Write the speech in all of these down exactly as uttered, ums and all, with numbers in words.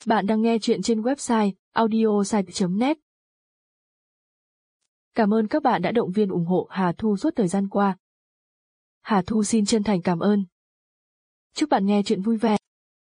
Bạn đang nghe chuyện trên website audiosite chấm net. Cảm ơn các bạn đã động viên ủng hộ Hà Thu suốt thời gian qua. Hà Thu xin chân thành cảm ơn. Chúc bạn nghe chuyện vui vẻ.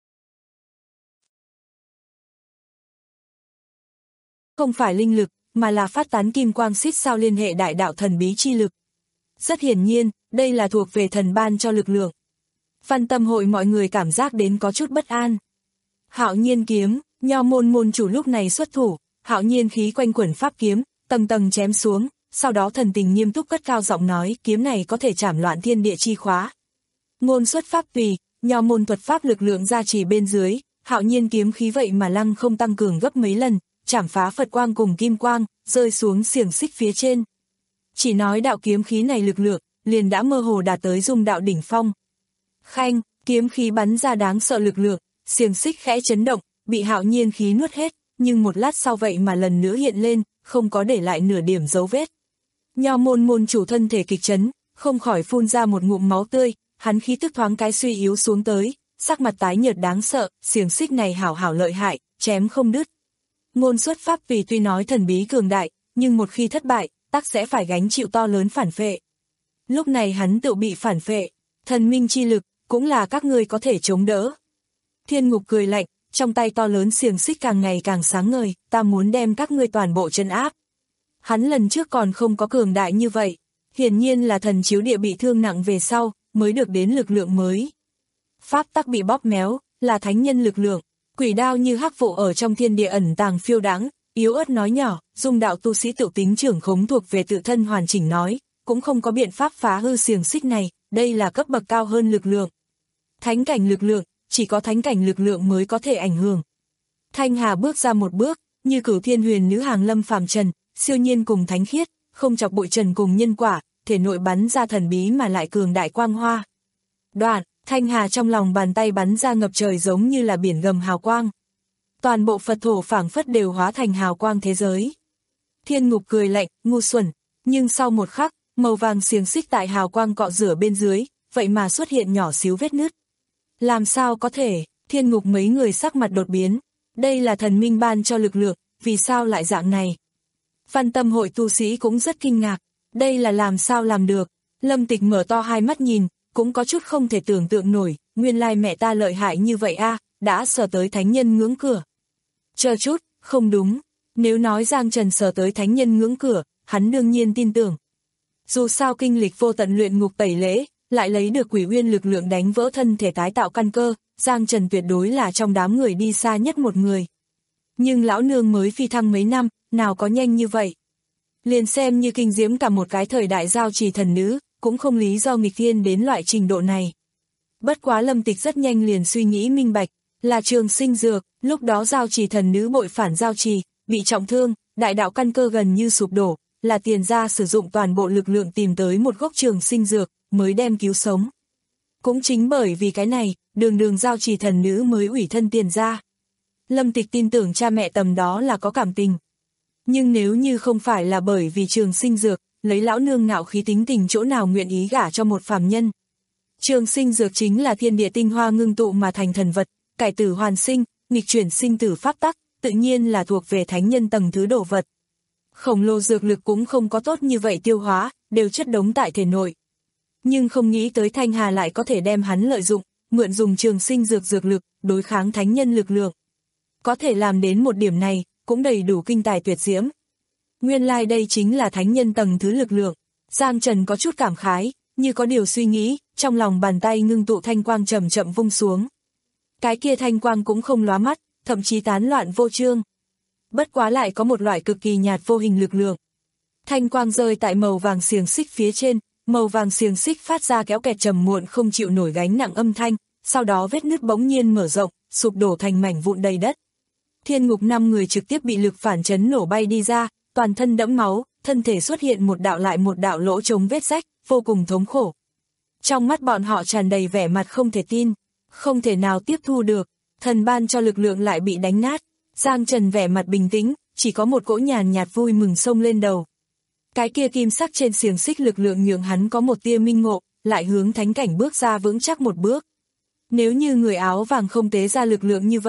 Không phải linh lực, mà là phát tán kim quang xít sao liên hệ đại đạo thần bí chi lực. Rất hiển nhiên, đây là thuộc về thần ban cho lực lượng. Văn Tâm hội mọi người cảm giác đến có chút bất an. Hạo Nhiên kiếm, Nho môn môn chủ lúc này xuất thủ, Hạo Nhiên khí quanh quẩn pháp kiếm, tầng tầng chém xuống, sau đó thần tình nghiêm túc cất cao giọng nói, kiếm này có thể trảm loạn thiên địa chi khóa. Ngôn xuất pháp tùy, Nho môn thuật pháp lực lượng gia trì bên dưới, Hạo Nhiên kiếm khí vậy mà lăng không tăng cường gấp mấy lần, trảm phá Phật quang cùng kim quang, rơi xuống xiềng xích phía trên. Chỉ nói đạo kiếm khí này lực lượng, liền đã mơ hồ đạt tới dung đạo đỉnh phong. Khanh, kiếm khí bắn ra đáng sợ lực lượng, xiềng xích khẽ chấn động, bị Hạo Nhiên khí nuốt hết, nhưng một lát sau vậy mà lần nữa hiện lên, không có để lại nửa điểm dấu vết. Nho môn môn chủ thân thể kịch chấn, không khỏi phun ra một ngụm máu tươi, hắn khí tức thoáng cái suy yếu xuống tới, sắc mặt tái nhợt đáng sợ, xiềng xích này hảo hảo lợi hại, chém không đứt. Ngôn xuất pháp vì tuy nói thần bí cường đại, nhưng một khi thất bại, tắc sẽ phải gánh chịu to lớn phản phệ. Lúc này hắn tự bị phản phệ, thần minh chi lực, cũng là các ngươi có thể chống đỡ. Thiên Ngục cười lạnh, trong tay to lớn xiềng xích càng ngày càng sáng ngời, ta muốn đem các ngươi toàn bộ trấn áp. Hắn lần trước còn không có cường đại như vậy, hiển nhiên là thần chiếu địa bị thương nặng về sau, mới được đến lực lượng mới. Pháp tắc bị bóp méo, là thánh nhân lực lượng, quỷ đao như hắc vụ ở trong thiên địa ẩn tàng phiêu đãng, yếu ớt nói nhỏ, dung đạo tu sĩ tự tính trưởng khống thuộc về tự thân hoàn chỉnh nói, cũng không có biện pháp phá hư xiềng xích này, đây là cấp bậc cao hơn lực lượng. Thánh cảnh lực lượng, chỉ có thánh cảnh lực lượng mới có thể ảnh hưởng. Thanh Hà bước ra một bước, như Cửu Thiên Huyền nữ hàng lâm phàm trần, siêu nhiên cùng thánh khiết, không chọc bụi trần cùng nhân quả, thể nội bắn ra thần bí mà lại cường đại quang hoa. Đoạn, Thanh Hà trong lòng bàn tay bắn ra ngập trời giống như là biển gầm hào quang. Toàn bộ Phật thổ phảng phất đều hóa thành hào quang thế giới. Thiên Ngục cười lạnh, ngu xuẩn, nhưng sau một khắc, màu vàng xiềng xích tại hào quang cọ rửa bên dưới, vậy mà xuất hiện nhỏ xíu vết nứt. Làm sao có thể, Thiên Ngục mấy người sắc mặt đột biến, đây là thần minh ban cho lực lượng, vì sao lại dạng này? Văn Tâm hội tu sĩ cũng rất kinh ngạc, đây là làm sao làm được? Lâm Tịch mở to hai mắt nhìn, cũng có chút không thể tưởng tượng nổi, nguyên lai mẹ ta lợi hại như vậy a, đã sờ tới thánh nhân ngưỡng cửa. Chờ chút, không đúng, nếu nói Giang Trần sờ tới thánh nhân ngưỡng cửa, hắn đương nhiên tin tưởng. Dù sao kinh lịch vô tận luyện ngục tẩy lễ, lại lấy được quỷ uyên lực lượng đánh vỡ thân thể tái tạo căn cơ, Giang Trần tuyệt đối là trong đám người đi xa nhất một người. Nhưng lão nương mới phi thăng mấy năm, nào có nhanh như vậy. Liền xem như kinh diễm cả một cái thời đại giao trì thần nữ, cũng không lý do nghịch thiên đến loại trình độ này. Bất quá Lâm Tịch rất nhanh liền suy nghĩ minh bạch, là Trường Sinh dược, lúc đó giao trì thần nữ bội phản giao trì, bị trọng thương, đại đạo căn cơ gần như sụp đổ, là tiền gia sử dụng toàn bộ lực lượng tìm tới một gốc Trường Sinh dược, mới đem cứu sống. Cũng chính bởi vì cái này, đường đường giao trì thần nữ mới ủy thân tiền gia. Lâm Tịch tin tưởng cha mẹ tầm đó là có cảm tình. Nhưng nếu như không phải là bởi vì Trường Sinh dược, lấy lão nương ngạo khí tính tình chỗ nào nguyện ý gả cho một phàm nhân. Trường Sinh dược chính là thiên địa tinh hoa ngưng tụ mà thành thần vật, cải tử hoàn sinh, nghịch chuyển sinh tử pháp tắc, tự nhiên là thuộc về thánh nhân tầng thứ đồ vật. Khổng lồ dược lực cũng không có tốt như vậy tiêu hóa, đều chất đống tại thể nội. Nhưng không nghĩ tới Thanh Hà lại có thể đem hắn lợi dụng, mượn dùng Trường Sinh dược dược lực, đối kháng thánh nhân lực lượng. Có thể làm đến một điểm này, cũng đầy đủ kinh tài tuyệt diễm. Nguyên lai like đây chính là thánh nhân tầng thứ lực lượng. Giang Trần có chút cảm khái, như có điều suy nghĩ, trong lòng bàn tay ngưng tụ thanh quang chậm chậm vung xuống. Cái kia thanh quang cũng không lóa mắt, thậm chí tán loạn vô chương. Bất quá lại có một loại cực kỳ nhạt vô hình lực lượng. Thanh quang rơi tại màu vàng xiềng xích phía trên, màu vàng xiềng xích phát ra kéo kẹt trầm muộn không chịu nổi gánh nặng âm thanh, sau đó vết nứt bỗng nhiên mở rộng, sụp đổ thành mảnh vụn đầy đất. Thiên Ngục năm người trực tiếp bị lực phản chấn nổ bay đi ra, toàn thân đẫm máu, thân thể xuất hiện một đạo lại một đạo lỗ trống vết rách, vô cùng thống khổ. Trong mắt bọn họ tràn đầy vẻ mặt không thể tin, không thể nào tiếp thu được, thần ban cho lực lượng lại bị đánh nát. Giang Trần vẻ mặt bình tĩnh, chỉ có một cỗ nhàn nhạt vui mừng xông lên đầu. Cái kia kim sắc trên xiềng xích lực lượng nhường hắn có một tia minh ngộ, lại hướng thánh cảnh bước ra vững chắc một bước. Nếu như người áo vàng không tế ra lực lượng như vậy,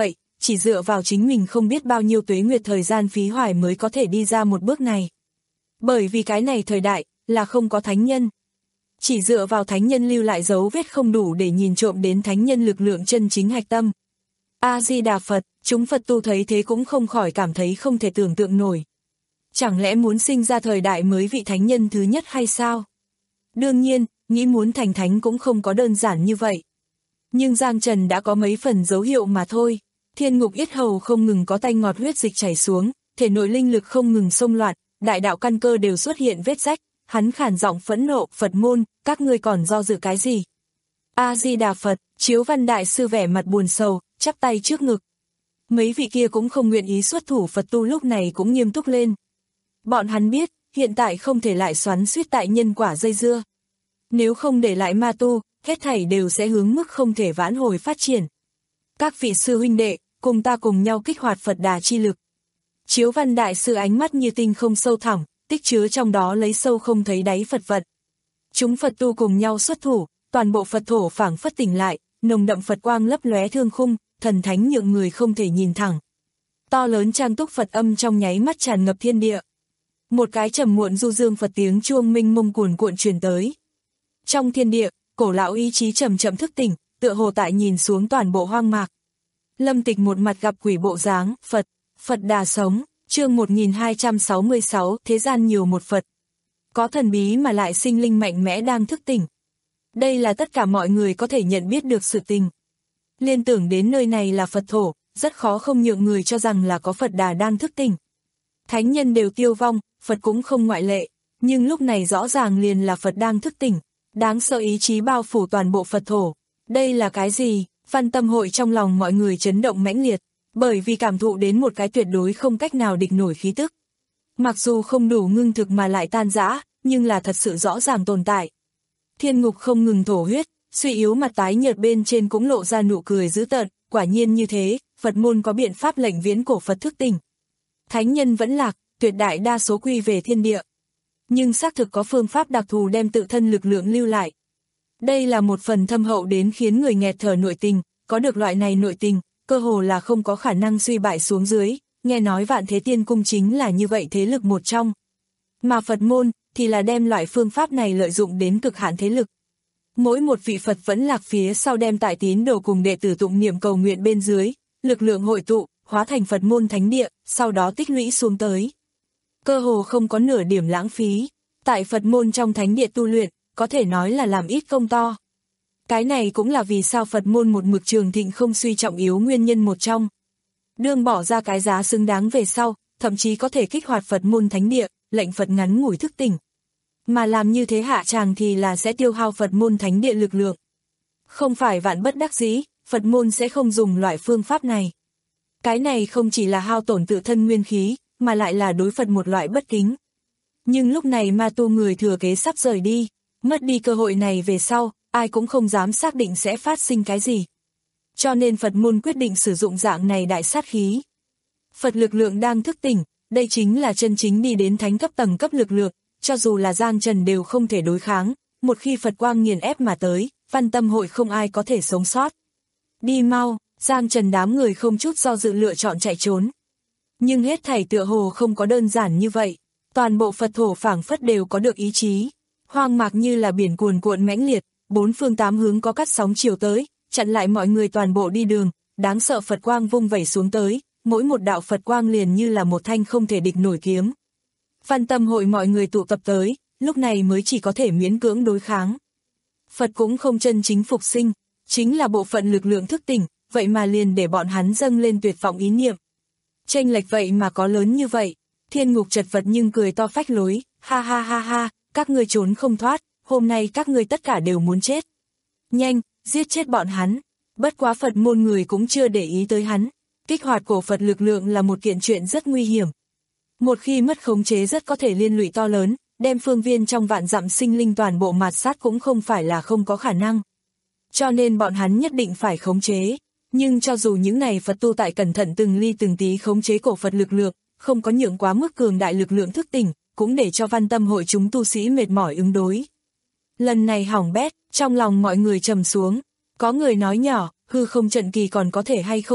chỉ dựa vào chính mình không biết bao nhiêu tuế nguyệt thời gian phí hoài mới có thể đi ra một bước này. Bởi vì cái này thời đại, là không có thánh nhân. Chỉ dựa vào thánh nhân lưu lại dấu vết không đủ để nhìn trộm đến thánh nhân lực lượng chân chính hạch tâm. A-di-đà Phật, chúng Phật tu thấy thế cũng không khỏi cảm thấy không thể tưởng tượng nổi. Chẳng lẽ muốn sinh ra thời đại mới vị thánh nhân thứ nhất hay sao? Đương nhiên, nghĩ muốn thành thánh cũng không có đơn giản như vậy. Nhưng Giang Trần đã có mấy phần dấu hiệu mà thôi. Thiên ngục yết hầu không ngừng có tanh ngọt huyết dịch chảy xuống, thể nội linh lực không ngừng xông loạn, đại đạo căn cơ đều xuất hiện vết rách. Hắn khản giọng phẫn nộ, Phật môn, các ngươi còn do dự cái gì? A-di-đà Phật, Chiếu Văn Đại Sư vẻ mặt buồn sầu, chắp tay trước ngực. Mấy vị kia cũng không nguyện ý xuất thủ Phật tu lúc này cũng nghiêm túc lên. Bọn hắn biết, hiện tại không thể lại xoắn xuýt tại nhân quả dây dưa. Nếu không để lại ma tu, hết thảy đều sẽ hướng mức không thể vãn hồi phát triển. Các vị sư huynh đệ, cùng ta cùng nhau kích hoạt Phật Đà chi lực. Chiếu Văn Đại Sư ánh mắt như tinh không sâu thẳm, tích chứa trong đó lấy sâu không thấy đáy Phật vật. Chúng Phật tu cùng nhau xuất thủ, toàn bộ Phật thổ phảng phất tỉnh lại, nồng đậm Phật quang lấp lóe thương khung, thần thánh nhượng người không thể nhìn thẳng. To lớn trang túc Phật âm trong nháy mắt tràn ngập thiên địa. Một cái trầm muộn du dương Phật tiếng chuông minh mông cuồn cuộn truyền tới. Trong thiên địa, cổ lão ý chí chậm chậm thức tỉnh, tựa hồ tại nhìn xuống toàn bộ hoang mạc. Lâm Tịch một mặt gặp quỷ bộ dáng, Phật, Phật Đà sống, chương một nghìn hai trăm sáu mươi sáu, thế gian nhiều một Phật. Có thần bí mà lại sinh linh mạnh mẽ đang thức tỉnh. Đây là tất cả mọi người có thể nhận biết được sự tình. Liên tưởng đến nơi này là Phật thổ, rất khó không nhượng người cho rằng là có Phật Đà đang thức tỉnh. Thánh nhân đều tiêu vong, Phật cũng không ngoại lệ, nhưng lúc này rõ ràng liền là Phật đang thức tỉnh. Đáng sợ ý chí bao phủ toàn bộ Phật thổ. Đây là cái gì? Văn Tâm hội trong lòng mọi người chấn động mãnh liệt, bởi vì cảm thụ đến một cái tuyệt đối không cách nào địch nổi khí tức. Mặc dù không đủ ngưng thực mà lại tan rã, nhưng là thật sự rõ ràng tồn tại. Thiên ngục không ngừng thổ huyết, suy yếu mặt tái nhợt bên trên cũng lộ ra nụ cười dữ tợn, quả nhiên như thế, Phật môn có biện pháp lệnh viễn cổ Phật thức tỉnh. Thánh nhân vẫn lạc, tuyệt đại đa số quy về thiên địa. Nhưng xác thực có phương pháp đặc thù đem tự thân lực lượng lưu lại. Đây là một phần thâm hậu đến khiến người nghẹt thở nội tình, có được loại này nội tình, cơ hồ là không có khả năng suy bại xuống dưới, nghe nói Vạn Thế Tiên Cung chính là như vậy thế lực một trong. Mà Phật môn, thì là đem loại phương pháp này lợi dụng đến cực hạn thế lực. Mỗi một vị Phật vẫn lạc phía sau đem tại tín đồ cùng đệ tử tụng niệm cầu nguyện bên dưới, lực lượng hội tụ, hóa thành Phật môn thánh địa, sau đó tích lũy xuống tới. Cơ hồ không có nửa điểm lãng phí, tại Phật môn trong thánh địa tu luyện, có thể nói là làm ít công to. Cái này cũng là vì sao Phật môn một mực trường thịnh không suy trọng yếu nguyên nhân một trong. Đương bỏ ra cái giá xứng đáng về sau, thậm chí có thể kích hoạt Phật môn thánh địa, lệnh Phật ngắn ngủi thức tỉnh. Mà làm như thế hạ tràng thì là sẽ tiêu hao Phật môn thánh địa lực lượng. Không phải vạn bất đắc dĩ, Phật môn sẽ không dùng loại phương pháp này. Cái này không chỉ là hao tổn tự thân nguyên khí, mà lại là đối Phật một loại bất kính. Nhưng lúc này ma tu người thừa kế sắp rời đi, mất đi cơ hội này về sau, ai cũng không dám xác định sẽ phát sinh cái gì. Cho nên Phật môn quyết định sử dụng dạng này đại sát khí. Phật lực lượng đang thức tỉnh, đây chính là chân chính đi đến thánh cấp tầng cấp lực lượng, cho dù là Giang Trần đều không thể đối kháng, một khi Phật quang nghiền ép mà tới, Văn Tâm hội không ai có thể sống sót. Đi mau, Giang Trần đám người không chút do dự lựa chọn chạy trốn. Nhưng hết thảy tựa hồ không có đơn giản như vậy, toàn bộ Phật thổ phảng phất đều có được ý chí. Hoang mạc như là biển cuồn cuộn mãnh liệt, bốn phương tám hướng có cắt sóng chiều tới, chặn lại mọi người toàn bộ đi đường, đáng sợ Phật quang vung vẩy xuống tới, mỗi một đạo Phật quang liền như là một thanh không thể địch nổi kiếm. Văn Tâm hội mọi người tụ tập tới, lúc này mới chỉ có thể miễn cưỡng đối kháng. Phật cũng không chân chính phục sinh, chính là bộ phận lực lượng thức tỉnh, vậy mà liền để bọn hắn dâng lên tuyệt vọng ý niệm. Chênh lệch vậy mà có lớn như vậy, thiên ngục chật vật nhưng cười to phách lối, ha ha ha ha, các ngươi trốn không thoát, hôm nay các ngươi tất cả đều muốn chết. Nhanh, giết chết bọn hắn, bất quá Phật môn người cũng chưa để ý tới hắn, kích hoạt cổ Phật lực lượng là một kiện chuyện rất nguy hiểm. Một khi mất khống chế rất có thể liên lụy to lớn, đem phương viên trong vạn dặm sinh linh toàn bộ mạt sát cũng không phải là không có khả năng. Cho nên bọn hắn nhất định phải khống chế, nhưng cho dù những này Phật tu tại cẩn thận từng ly từng tí khống chế cổ Phật lực lượng, không có nhượng quá mức cường đại lực lượng thức tỉnh, cũng để cho Văn Tâm hội chúng tu sĩ mệt mỏi ứng đối. Lần này hỏng bét, trong lòng mọi người trầm xuống, có người nói nhỏ, hư không trận kỳ còn có thể hay không dùng,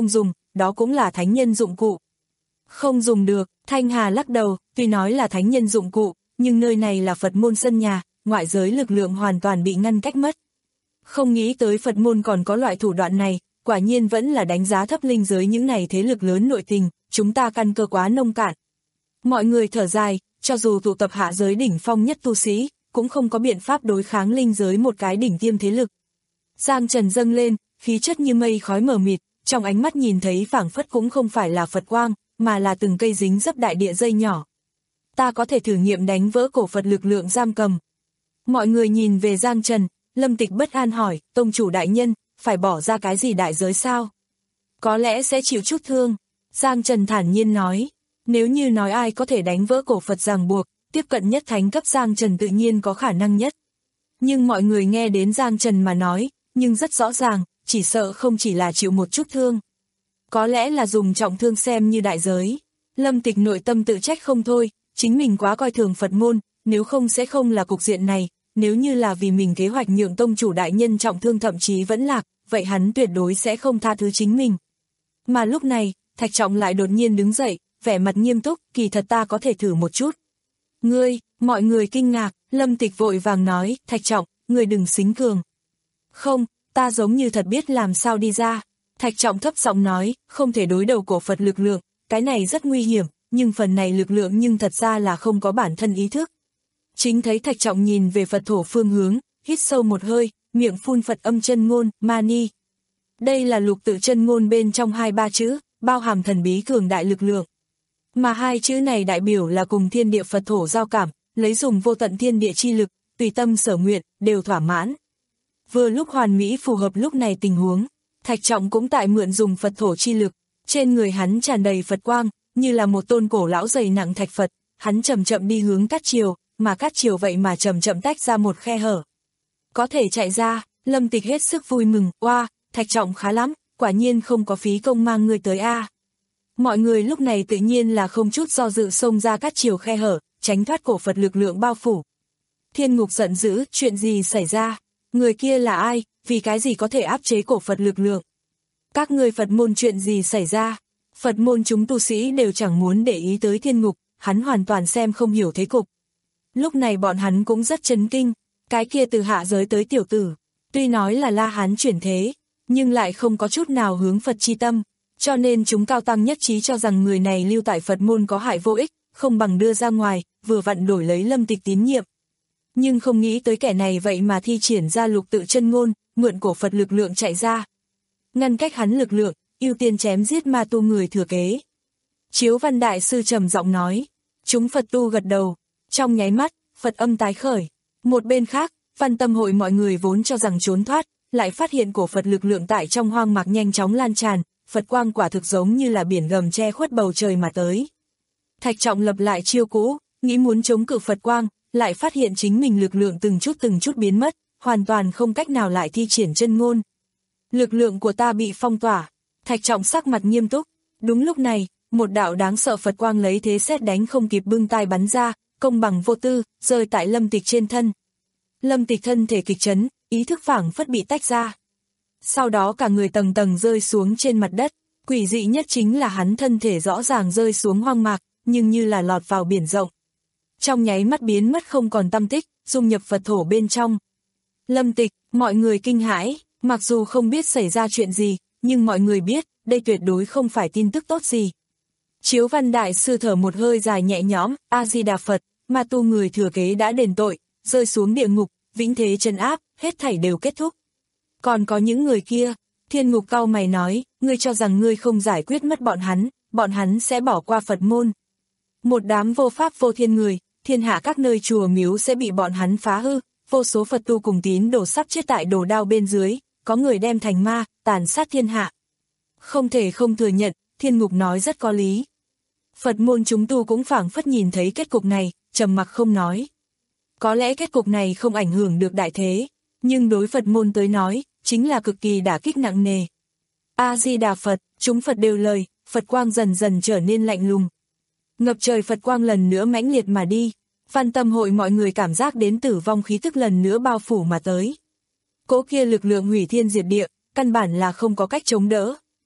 đó cũng là thánh nhân dụng cụ. Không dùng được, Thanh Hà lắc đầu, tuy nói là thánh nhân dụng cụ, nhưng nơi này là Phật môn sân nhà, ngoại giới lực lượng hoàn toàn bị ngăn cách mất. Không nghĩ tới Phật môn còn có loại thủ đoạn này, quả nhiên vẫn là đánh giá thấp linh giới những này thế lực lớn nội tình, chúng ta căn cơ quá nông cạn. Mọi người thở dài, cho dù tụ tập hạ giới đỉnh phong nhất tu sĩ, cũng không có biện pháp đối kháng linh giới một cái đỉnh tiêm thế lực. Giang Trần dâng lên, khí chất như mây khói mờ mịt, trong ánh mắt nhìn thấy phảng phất cũng không phải là Phật quang, mà là từng cây dính dấp đại địa dây nhỏ. Ta có thể thử nghiệm đánh vỡ cổ Phật lực lượng giam cầm. Mọi người nhìn về Giang Trần, Lâm Tịch bất an hỏi, tông chủ đại nhân, phải bỏ ra cái gì đại giới sao? Có lẽ sẽ chịu chút thương. Giang Trần thản nhiên nói, nếu như nói ai có thể đánh vỡ cổ Phật ràng buộc, tiếp cận nhất thánh cấp Giang Trần tự nhiên có khả năng nhất. Nhưng mọi người nghe đến Giang Trần mà nói, nhưng rất rõ ràng, chỉ sợ không chỉ là chịu một chút thương. Có lẽ là dùng trọng thương xem như đại giới. Lâm Tịch nội tâm tự trách không thôi, chính mình quá coi thường Phật môn, nếu không sẽ không là cục diện này, nếu như là vì mình kế hoạch nhượng tông chủ đại nhân trọng thương thậm chí vẫn lạc, vậy hắn tuyệt đối sẽ không tha thứ chính mình. Mà lúc này, Thạch Trọng lại đột nhiên đứng dậy, vẻ mặt nghiêm túc, kỳ thật ta có thể thử một chút. Ngươi, mọi người kinh ngạc, Lâm Tịch vội vàng nói, Thạch Trọng, ngươi đừng xính cường. Không, ta giống như thật biết làm sao đi ra. Thạch Trọng thấp giọng nói, không thể đối đầu cổ Phật lực lượng, cái này rất nguy hiểm, nhưng phần này lực lượng nhưng thật ra là không có bản thân ý thức. Chính thấy Thạch Trọng nhìn về Phật thổ phương hướng, hít sâu một hơi, miệng phun Phật âm chân ngôn, Mani. Đây là lục tự chân ngôn bên trong hai ba chữ, bao hàm thần bí cường đại lực lượng. Mà hai chữ này đại biểu là cùng thiên địa Phật thổ giao cảm, lấy dùng vô tận thiên địa chi lực, tùy tâm sở nguyện, đều thỏa mãn. Vừa lúc hoàn mỹ phù hợp lúc này tình huống, Thạch Trọng cũng tại mượn dùng Phật thổ chi lực, trên người hắn tràn đầy Phật quang, như là một tôn cổ lão dày nặng thạch Phật, hắn chậm chậm đi hướng Cát Triều, mà Cát Triều vậy mà chậm chậm tách ra một khe hở. Có thể chạy ra, Lâm Tịch hết sức vui mừng, oa, Thạch Trọng khá lắm, quả nhiên không có phí công mang người tới a. Mọi người lúc này tự nhiên là không chút do dự xông ra Cát Triều khe hở, tránh thoát cổ Phật lực lượng bao phủ. Thiên Ngục giận dữ, chuyện gì xảy ra? Người kia là ai, vì cái gì có thể áp chế cổ Phật lực lượng? Các người Phật môn chuyện gì xảy ra? Phật môn chúng tu sĩ đều chẳng muốn để ý tới Thiên Ngục, hắn hoàn toàn xem không hiểu thế cục. Lúc này bọn hắn cũng rất chấn kinh, cái kia từ hạ giới tới tiểu tử, tuy nói là La Hán chuyển thế, nhưng lại không có chút nào hướng Phật chi tâm, cho nên chúng cao tăng nhất trí cho rằng người này lưu tại Phật môn có hại vô ích, không bằng đưa ra ngoài, vừa vặn đổi lấy Lâm Tịch tín nhiệm. Nhưng không nghĩ tới kẻ này vậy mà thi triển ra lục tự chân ngôn, mượn cổ Phật lực lượng chạy ra. Ngăn cách hắn lực lượng, ưu tiên chém giết ma tu người thừa kế. Chiếu Văn Đại Sư trầm giọng nói, chúng Phật tu gật đầu, trong nháy mắt, Phật âm tái khởi. Một bên khác, Văn Tâm hội mọi người vốn cho rằng trốn thoát, lại phát hiện cổ Phật lực lượng tại trong hoang mạc nhanh chóng lan tràn, Phật quang quả thực giống như là biển gầm che khuất bầu trời mà tới. Thạch Trọng lập lại chiêu cũ, nghĩ muốn chống cự Phật quang, lại phát hiện chính mình lực lượng từng chút từng chút biến mất, hoàn toàn không cách nào lại thi triển chân ngôn. Lực lượng của ta bị phong tỏa. Thạch Trọng sắc mặt nghiêm túc. Đúng lúc này, một đạo đáng sợ Phật quang lấy thế sét đánh không kịp bưng tai bắn ra, công bằng vô tư, rơi tại Lâm Tịch trên thân. Lâm Tịch thân thể kịch chấn, ý thức phảng phất bị tách ra. Sau đó cả người tầng tầng rơi xuống trên mặt đất, quỷ dị nhất chính là hắn thân thể rõ ràng rơi xuống hoang mạc, nhưng như là lọt vào biển rộng. Trong nháy mắt biến mất không còn tăm tích, dung nhập Phật thổ bên trong. Lâm Tịch, mọi người kinh hãi, mặc dù không biết xảy ra chuyện gì, nhưng mọi người biết, đây tuyệt đối không phải tin tức tốt gì. Chiếu Văn Đại Sư thở một hơi dài nhẹ nhõm, A-di-đà Phật, ma tu người thừa kế đã đền tội, rơi xuống địa ngục, vĩnh thế trấn áp, hết thảy đều kết thúc. Còn có những người kia, Thiên Ngục cau mày nói, ngươi cho rằng ngươi không giải quyết mất bọn hắn, bọn hắn sẽ bỏ qua Phật môn. Một đám vô pháp vô thiên người, thiên hạ các nơi chùa miếu sẽ bị bọn hắn phá hư, vô số Phật tu cùng tín đồ sắp chết tại đồ đao bên dưới, có người đem thành ma, tàn sát thiên hạ. Không thể không thừa nhận, Thiên Ngục nói rất có lý. Phật môn chúng tu cũng phảng phất nhìn thấy kết cục này, trầm mặc không nói. Có lẽ kết cục này không ảnh hưởng được đại thế, nhưng đối Phật môn tới nói, chính là cực kỳ đả kích nặng nề. A-di-đà Phật, chúng Phật đều lời, Phật quang dần dần trở nên lạnh lùng. Ngập trời Phật quang lần nữa mãnh liệt mà đi, Văn Tâm hội mọi người cảm giác đến tử vong khí tức lần nữa bao phủ mà tới. Cỗ kia lực lượng hủy thiên diệt địa, căn bản là không có cách chống đỡ.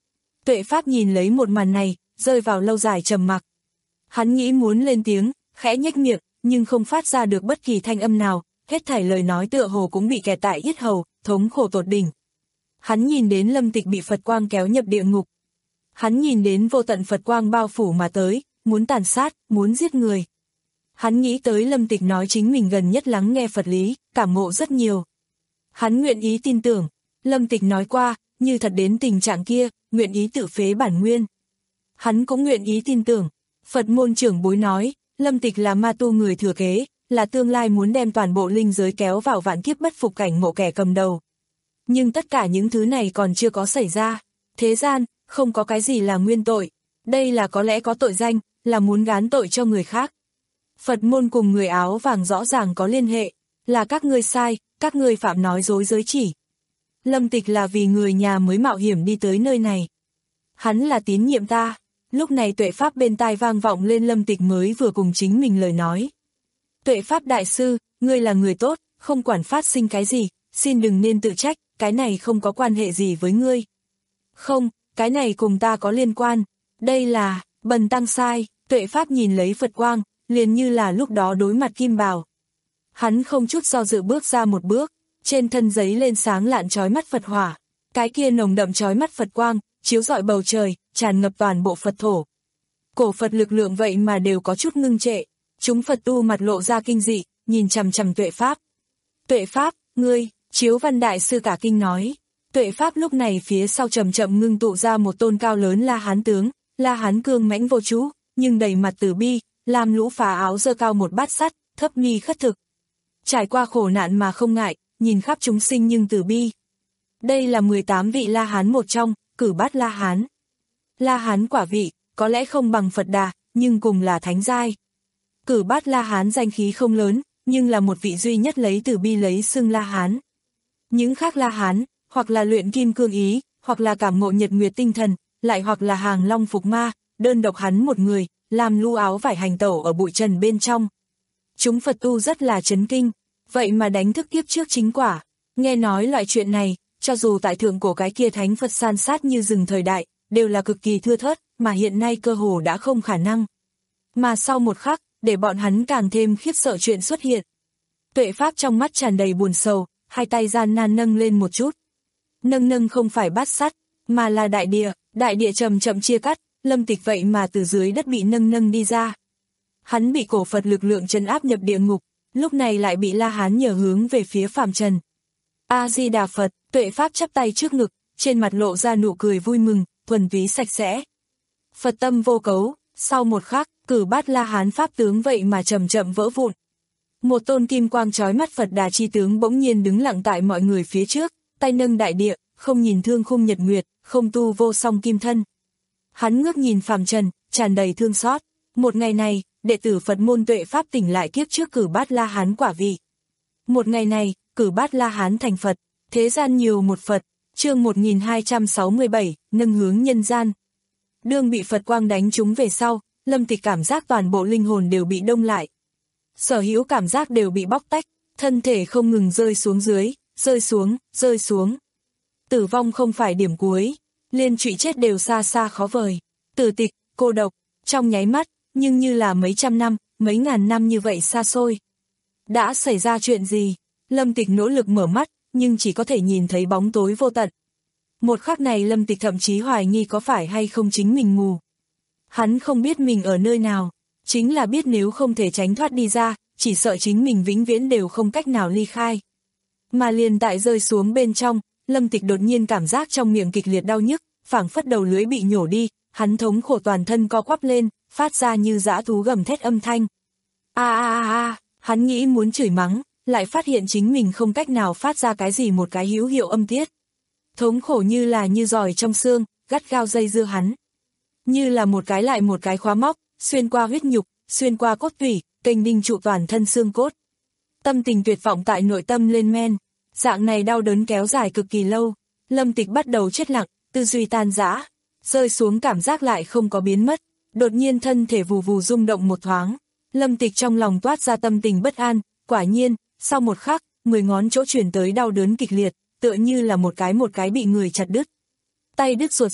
Tuệ Pháp nhìn lấy một màn này, rơi vào lâu dài trầm mặc. Hắn nghĩ muốn lên tiếng, khẽ nhếch miệng, nhưng không phát ra được bất kỳ thanh âm nào, hết thảy lời nói tựa hồ cũng bị kẹt tại yết hầu, thống khổ tột đỉnh. Hắn nhìn đến Lâm Tịch bị Phật quang kéo nhập địa ngục. Hắn nhìn đến vô tận Phật quang bao phủ mà tới, muốn tàn sát, muốn giết người. Hắn nghĩ tới Lâm Tịch nói chính mình gần nhất lắng nghe Phật lý, cảm ngộ rất nhiều. Hắn nguyện ý tin tưởng, Lâm Tịch nói qua, như thật đến tình trạng kia, nguyện ý tự phế bản nguyên. Hắn cũng nguyện ý tin tưởng, Phật môn trưởng bối nói, Lâm Tịch là ma tu người thừa kế, là tương lai muốn đem toàn bộ linh giới kéo vào vạn kiếp bất phục cảnh ngộ kẻ cầm đầu. Nhưng tất cả những thứ này còn chưa có xảy ra. Thế gian, không có cái gì là nguyên tội. Đây là có lẽ có tội danh, là muốn gán tội cho người khác. Phật môn cùng người áo vàng rõ ràng có liên hệ, là các ngươi sai, các ngươi phạm nói dối giới chỉ. Lâm Tịch là vì người nhà mới mạo hiểm đi tới nơi này. Hắn là tín nhiệm ta. Lúc này Tuệ Pháp bên tai vang vọng lên Lâm Tịch mới vừa cùng chính mình lời nói. Tuệ Pháp đại sư, ngươi là người tốt, không quản phát sinh cái gì, xin đừng nên tự trách, cái này không có quan hệ gì với ngươi. Không, cái này cùng ta có liên quan. Đây là, bần tăng sai. Tuệ Pháp nhìn lấy Phật quang, liền như là lúc đó đối mặt Kim Bào. Hắn không chút do dự bước ra một bước, trên thân giấy lên sáng lạn chói mắt Phật hỏa. Cái kia nồng đậm chói mắt Phật quang, chiếu rọi bầu trời, tràn ngập toàn bộ Phật thổ. Cổ Phật lực lượng vậy mà đều có chút ngưng trệ. Chúng Phật tu mặt lộ ra kinh dị, nhìn chằm chằm Tuệ Pháp. Tuệ Pháp, ngươi, Chiếu Văn Đại Sư cả kinh nói. Tuệ Pháp lúc này phía sau chậm chậm ngưng tụ ra một tôn cao lớn La Hán tướng, La Hán cương mãnh vô chú, nhưng đầy mặt từ bi, làm lũ phá áo giơ cao một bát sắt, thấp mi khất thực. Trải qua khổ nạn mà không ngại, nhìn khắp chúng sinh nhưng từ bi. Đây là mười tám vị La Hán một trong, Cử Bát La Hán. La Hán quả vị, có lẽ không bằng Phật Đà, nhưng cùng là thánh giai. Cử Bát La Hán danh khí không lớn, nhưng là một vị duy nhất lấy từ bi lấy xưng La Hán. Những khác La Hán, hoặc là luyện kim cương ý, hoặc là cảm ngộ nhật nguyệt tinh thần, lại hoặc là hàng long phục ma, đơn độc hắn một người, làm lu áo vải hành tẩu ở bụi trần bên trong. Chúng Phật tu rất là chấn kinh, vậy mà đánh thức kiếp trước chính quả. Nghe nói loại chuyện này, cho dù tại thượng cổ cái kia thánh Phật san sát như rừng thời đại, đều là cực kỳ thưa thớt, mà hiện nay cơ hồ đã không khả năng. Mà sau một khắc, để bọn hắn càng thêm khiếp sợ chuyện xuất hiện. Tuệ Pháp trong mắt tràn đầy buồn sầu, hai tay gian nan nâng lên một chút. Nâng nâng không phải bát sắt, mà là đại địa, đại địa chậm chậm chia cắt, Lâm Tịch vậy mà từ dưới đất bị nâng nâng đi ra. Hắn bị cổ Phật lực lượng trấn áp nhập địa ngục, lúc này lại bị La Hán nhờ hướng về phía phàm trần. A-di-đà Phật, Tuệ Pháp chắp tay trước ngực, trên mặt lộ ra nụ cười vui mừng, thuần túy sạch sẽ. Phật tâm vô cấu, sau một khắc, Cử Bát La Hán pháp tướng vậy mà chậm chậm vỡ vụn. Một tôn kim quang chói mắt Phật Đà chi tướng bỗng nhiên đứng lặng tại mọi người phía trước, tay nâng đại địa, không nhìn thương khung nhật nguyệt, không tu vô song kim thân. Hắn ngước nhìn phàm trần, tràn đầy thương xót. Một ngày này, đệ tử Phật môn Tuệ Pháp tỉnh lại kiếp trước Cử Bát La Hán quả vị. Một ngày này, Cử Bát La Hán thành Phật, thế gian nhiều một Phật. Chương một nghìn hai trăm sáu mươi bảy, nâng hướng nhân gian. Đương bị Phật quang đánh trúng về sau, Lâm Tịch cảm giác toàn bộ linh hồn đều bị đông lại. Sở hữu cảm giác đều bị bóc tách, thân thể không ngừng rơi xuống dưới, rơi xuống, rơi xuống. Tử vong không phải điểm cuối, liên trụy chết đều xa xa khó vời. Tử tịch, cô độc, trong nháy mắt, nhưng như là mấy trăm năm, mấy ngàn năm như vậy xa xôi. Đã xảy ra chuyện gì? Lâm Tịch nỗ lực mở mắt, nhưng chỉ có thể nhìn thấy bóng tối vô tận. Một khắc này Lâm Tịch thậm chí hoài nghi có phải hay không chính mình mù. Hắn không biết mình ở nơi nào, chính là biết nếu không thể tránh thoát đi ra, chỉ sợ chính mình vĩnh viễn đều không cách nào ly khai. Mà liền tại rơi xuống bên trong, Lâm Tịch đột nhiên cảm giác trong miệng kịch liệt đau nhức, phảng phất đầu lưỡi bị nhổ đi, hắn thống khổ toàn thân co quắp lên, phát ra như dã thú gầm thét âm thanh. A a a a, hắn nghĩ muốn chửi mắng, lại phát hiện chính mình không cách nào phát ra cái gì một cái hữu hiệu âm tiết. Thống khổ như là như giỏi trong xương, gắt gao dây dưa hắn. Như là một cái lại một cái khóa móc, xuyên qua huyết nhục, xuyên qua cốt tủy, kênh đinh trụ toàn thân xương cốt. Tâm tình tuyệt vọng tại nội tâm lên men, dạng này đau đớn kéo dài cực kỳ lâu, Lâm Tịch bắt đầu chết lặng, tư duy tan rã, rơi xuống cảm giác lại không có biến mất, đột nhiên thân thể vù vù rung động một thoáng, Lâm Tịch trong lòng toát ra tâm tình bất an, quả nhiên, sau một khắc, mười ngón chỗ truyền tới đau đớn kịch liệt, tựa như là một cái một cái bị người chặt đứt. Tay đứt ruột xót,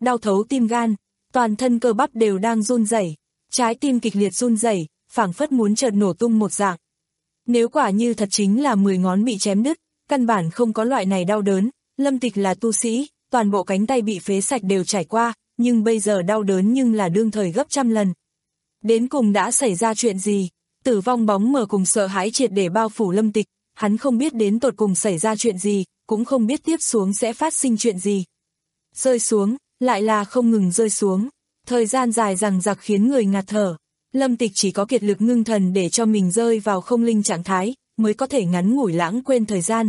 đau thấu tim gan, toàn thân cơ bắp đều đang run rẩy, trái tim kịch liệt run rẩy, phảng phất muốn chợt nổ tung một dạng. Nếu quả như thật chính là mười ngón bị chém đứt, căn bản không có loại này đau đớn, Lâm Tịch là tu sĩ, toàn bộ cánh tay bị phế sạch đều trải qua, nhưng bây giờ đau đớn nhưng là đương thời gấp trăm lần. Đến cùng đã xảy ra chuyện gì? Tử vong bóng mờ cùng sợ hãi triệt để bao phủ Lâm Tịch, hắn không biết đến tột cùng xảy ra chuyện gì, cũng không biết tiếp xuống sẽ phát sinh chuyện gì. Rơi xuống, lại là không ngừng rơi xuống, thời gian dài dằng dặc khiến người ngạt thở. Lâm Tịch chỉ có kiệt lực ngưng thần để cho mình rơi vào không linh trạng thái, mới có thể ngắn ngủi lãng quên thời gian.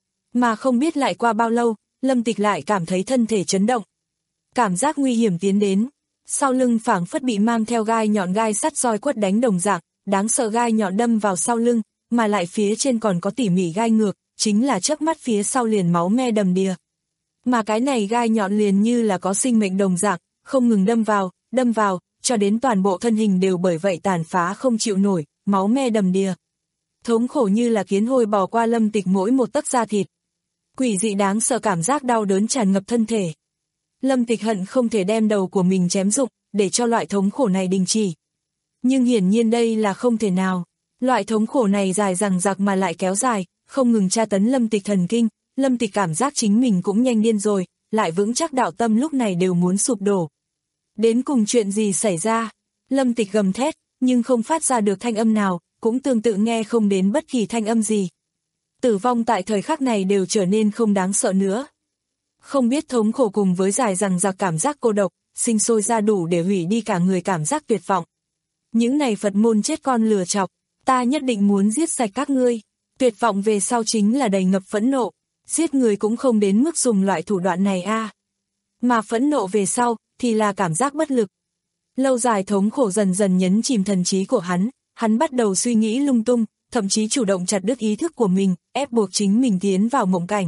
Mà không biết lại qua bao lâu, Lâm Tịch lại cảm thấy thân thể chấn động. Cảm giác nguy hiểm tiến đến, sau lưng phảng phất bị mang theo gai nhọn gai sắt roi quất đánh đồng dạng, đáng sợ gai nhọn đâm vào sau lưng, mà lại phía trên còn có tỉ mỉ gai ngược, chính là chớp mắt phía sau liền máu me đầm đìa. Mà cái này gai nhọn liền như là có sinh mệnh đồng dạng, không ngừng đâm vào, đâm vào, cho đến toàn bộ thân hình đều bởi vậy tàn phá không chịu nổi, máu me đầm đìa. Thống khổ như là kiến hôi bò qua Lâm Tịch mỗi một tấc da thịt. Quỷ dị đáng sợ cảm giác đau đớn tràn ngập thân thể. Lâm Tịch hận không thể đem đầu của mình chém rụng, để cho loại thống khổ này đình chỉ. Nhưng hiển nhiên đây là không thể nào. Loại thống khổ này dài dằng dặc mà lại kéo dài, không ngừng tra tấn Lâm Tịch thần kinh. Lâm Tịch cảm giác chính mình cũng nhanh điên rồi, lại vững chắc đạo tâm lúc này đều muốn sụp đổ. Đến cùng chuyện gì xảy ra? Lâm Tịch gầm thét, nhưng không phát ra được thanh âm nào, cũng tương tự nghe không đến bất kỳ thanh âm gì. Tử vong tại thời khắc này đều trở nên không đáng sợ nữa. Không biết thống khổ cùng với dài dằng dặc cảm giác cô độc, sinh sôi ra đủ để hủy đi cả người cảm giác tuyệt vọng. Những này Phật môn chết con lừa chọc, ta nhất định muốn giết sạch các ngươi. Tuyệt vọng về sau chính là đầy ngập phẫn nộ, giết người cũng không đến mức dùng loại thủ đoạn này a. À. Mà phẫn nộ về sau, thì là cảm giác bất lực. Lâu dài thống khổ dần dần nhấn chìm thần trí của hắn, hắn bắt đầu suy nghĩ lung tung, thậm chí chủ động chặt đứt ý thức của mình, ép buộc chính mình tiến vào mộng cảnh.